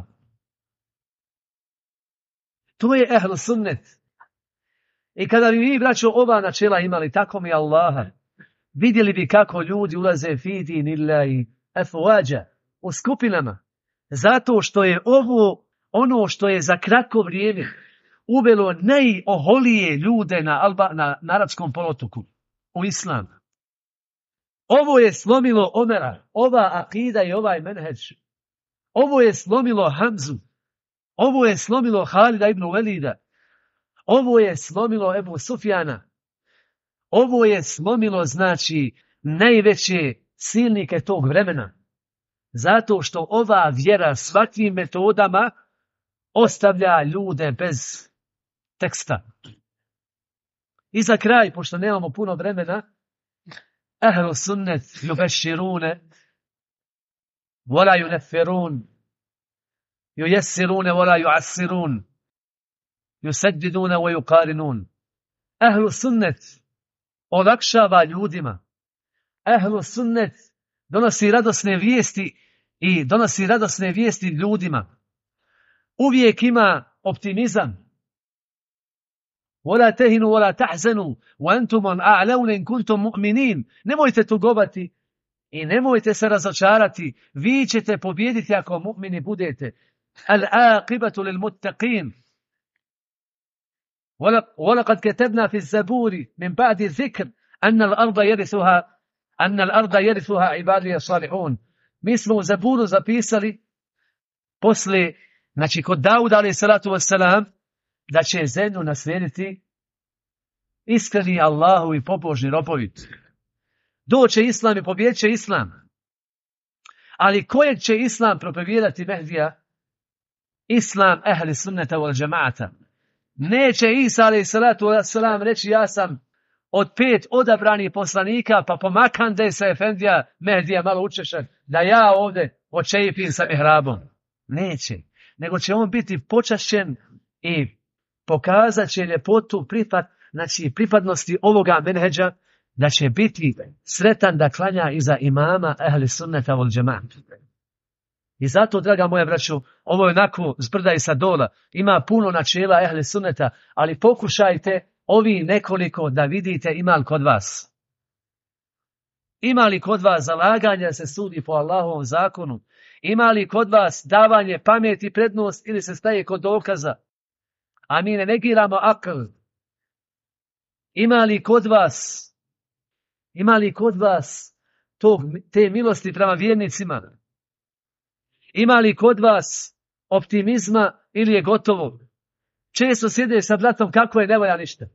To je ehl sunnet. I kada bi vi, braćo, ova načela imali, tako mi Allaha, vidjeli bi kako ljudi ulaze fidi nillahi afuađa u skupinama. Zato što je ovo ono što je za kratko vrijeme uvelo najoholije ljude na arapskom poluotoku u islam. Ovo je slomilo Omera, ova akida i ovaj menheđ. Ovo je slomilo Hamzu. Ovo je slomilo Halida ibn Velida. Ovo je slomilo Ebu Sufjana. Ovo je slomilo, znači, najveće silnike tog vremena. Zato što ova vjera svakim metodama ostavlja ljude bez teksta. I za kraj, pošto nemamo puno vremena, ahlu sunnet yubeširune, vola yunefirun, yujessirune, vola yuassirun, yuseddidune, vo yuqarinun. Ahlu sunnet olakšava ljudima. Ahlu sunnet donosi radosne vijesti i donosi radosne vijesti ljudima. Uvijek ima optimizam. وَلَا تَهِنُوا وَلَا تَحْزَنُوا وَأَنْتُمُ الْأَعْلَوْنَ إِن كُنتُم مُؤْمِنِينَ. Nemojte tugovati i nemojte se razočarati. Vi ćete pobijediti ako mu'mini budete. الْعَاقِبَةُ لِلْمُتَّقِينَ. وَلَقَدْ كَتَبْنَا فِي الزَّبُورِ مِنْ بَعْدِ الذِّكْرِ أَنَّ الْأَرْضَ يَرِثُهَا عِبَادِيَ الصَّالِحُونَ. Mi smo u Zaburu zapisali posle, znači kod Dauda alaih salatu wassalam, da će zemlju naslijediti iskreni Allahu i pobožni robovi. Doće Islam i pobjedit će Islam. Ali kojeg će Islam propovijedati Mehdija? Islam ehli sunneta wal džemaata. Neće Isa alaih salatu wassalam reći ja sam od 5 odabranih poslanika, pa pomakande se Efendija Mehdija malo učešan, da ja ovdje očejipim sa mihrabom. Neće. Nego će on biti počašćen i pokazat će ljepotu pripadnosti ovoga menheđa, da će biti sretan da klanja iza imama ehli sunneta wal džemaata. I zato, draga moja braćo, ovo je onako zbrda i sa dola. Ima puno načela ehli sunneta, ali pokušajte ovi nekoliko da vidite ima li kod vas. Ima li kod vas zalaganja se sudi po Allahovom zakonu? Ima li kod vas davanje pameti prednost ili se staje kod dokaza? A mi ne negiramo akl. Ima li kod vas te milosti prema vjernicima? Ima li kod vas optimizma ili je gotovo? Često sjede sa bratom kako je, ne valja ništa.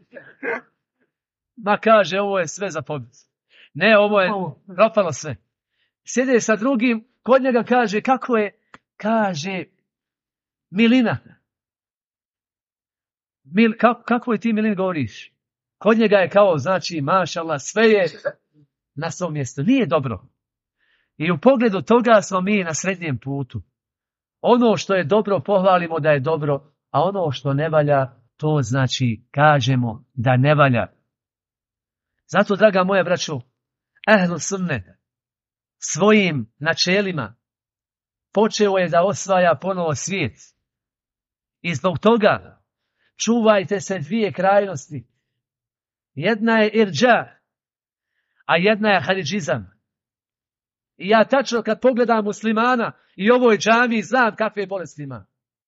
Ma kaže, ovo je sve za pobjedu. Ne, ovo je propalo sve. Sjede sa drugim, kod njega kaže, kako je? Kaže, milina. Kako je ti milin govoriš? Kod njega je kao, znači, mašallah, sve je na svom mjestu. Nije dobro. I u pogledu toga smo mi na srednjem putu. Ono što je dobro, pohvalimo da je dobro, a ono što ne valja, to znači kažemo da ne valja. Zato, draga moja braćo, ehlu sunnet svojim načelima počeo je da osvaja ponovo svijet. I zbog toga čuvajte se dvije krajnosti. Jedna je irđa, a jedna je haridžizam. I ja tačno kad pogledam muslimana i ovoj džamiji znam kakve bolesti ima.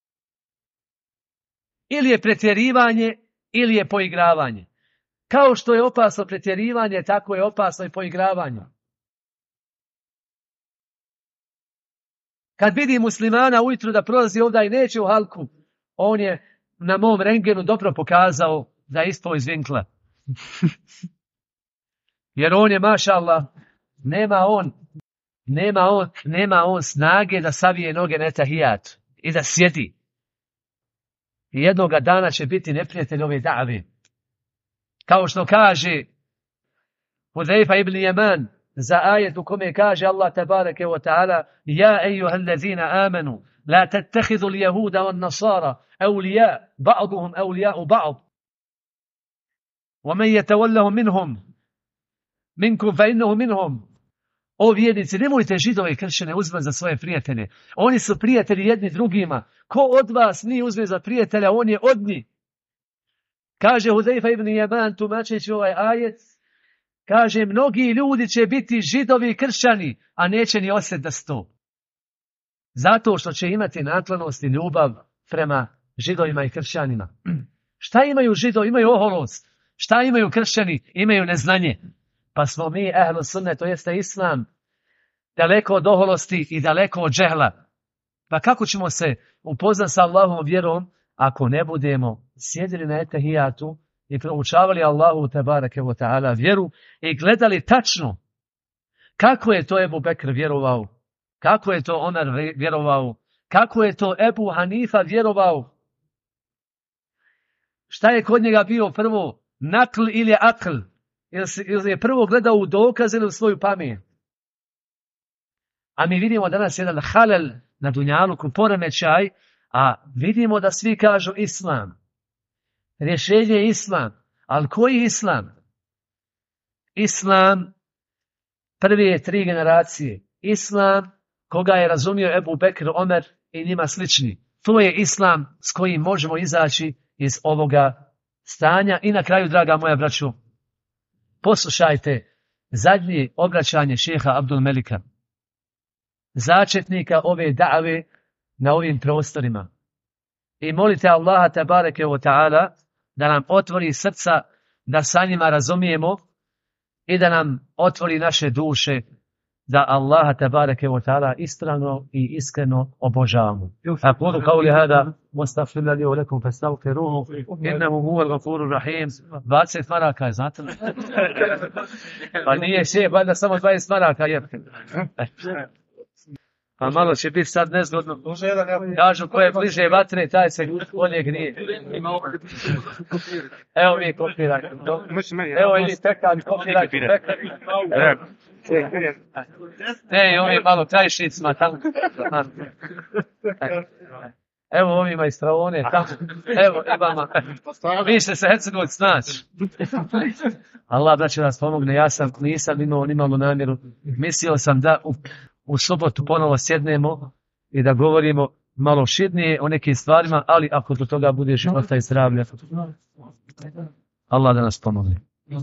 Ili je pretjerivanje, ili je poigravanje. Kao što je opasno pretjerivanje, tako je opasno i poigravanje. Kad vidi muslimana ujutru da prolazi ovdje i neće u halku, on je na mom rengenu dobro pokazao da je ispao iz vinkla. Jer on je, mašallah, nema on snage da savije noge na tahijat i da sjedi. I jednoga dana će biti neprijatelj ove da've. Kao što kaže Hudejfa ibn Yaman za ajet u kome kaže Allah tabareke wa ta'ala: Ja ejuhallazina amanu, la tattakhidu l-jahuda wa n-nasara awliya, ba'duhum awliya'u ba'd. Wa man yatawallahum minkum fa innahu minhum. O vjernici, nemojte židove i kršćane uzmati za svoje prijatelje. Oni su prijatelji jedni drugima. Ko od vas nije uzme za prijatelja, on je od njih. Kaže Hudejfa ibn Yaman, tumačeći ovaj ajet, kaže, mnogi ljudi će biti židovi i kršćani, a neće ni osjet da sto. Zato što će imati naklonost i ljubav prema židovima i kršćanima. Šta imaju židovi? Imaju oholost. Šta imaju kršćani? Imaju neznanje. Pa smo mi, ehlu sunnet, to jeste islam, daleko od oholosti i daleko od džehla. Pa kako ćemo se upoznati sa Allahovom vjerom ako ne budemo sjedili na etahijatu i proučavali Allahu tebareke ve ta'ala vjeru i gledali tačno kako je to Ebu Bekr vjerovao, kako je to Omer vjerovao, kako je to Ebu Hanifa vjerovao. Šta je kod njega bio prvo, nakl ili akl? Ili je prvo gledao u dokaz ili u svoju pamet? A mi vidimo danas jedan halel na dunjaluku, poremećaj, a vidimo da svi kažu islam. Rješenje je islam. Ali koji islam? Islam prve 3 generacije. Islam koga je razumio Ebu Bekr, Omer i njima slični. To je islam s kojim možemo izaći iz ovoga stanja. I na kraju, draga moja braćo, poslušajte zadnje obraćanje šeha Abdul Melika, začetnika ove da've na ovim prostorima. I molite Allaha tabareke wa ta'ala da nam otvori srca, da sa njima razumijemo i da nam otvori naše duše, da Allaha tabareke wa ta'ala ispravno i iskreno obožavamo. Aqulu qawli hada wastaghfirullaha li wa lakum fastaghfiruhu innahu huwal ghafurur rahim. 20 maraka je, znate li? Pa nije valjda samo 20 maraka je. Pa malo će biti sad nezgodno. Kažu ko je bliže vatre, taj se bolje grije. Evo mi kopirajte. Evo ili pekar, kopirajte. Ne, ovi malo krajšicima tamo. Evo ovima iz Stravone tamo. Evo i vama. Vi ste se Hercegovac snaći. Allah da će nas pomogne. Ja nisam imao nimalo namjeru. Mislio sam da u subotu ponovo sjednemo i da govorimo malo širnije o nekim stvarima, ali ako do toga bude života i zdravlja, Allah da nas pomogne.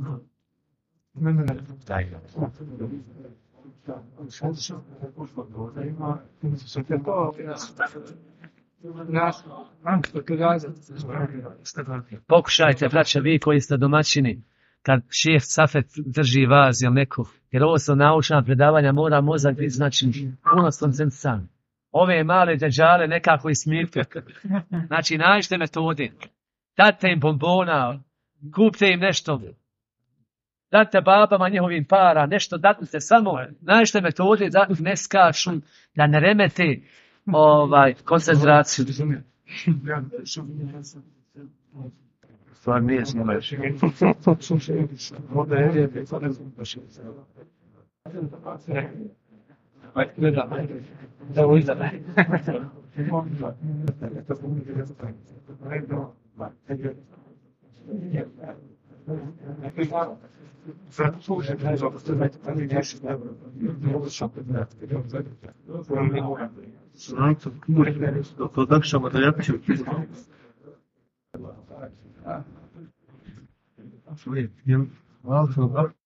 Pokušajte, braća, vi koji ste domaćini, kad šejh Safet drži vas ili neko, jer ovo su naučna predavanja, mora mozak biti, znači, puno koncentrisan. Ove male deđale nekako ismirite. Znači, nađite metode. Date im bombona, kupite im nešto. Date babama njihovim para, nešto date samo. Nađite metode da ne skaču, da ne remete koncentraciju. stvar nije smjela.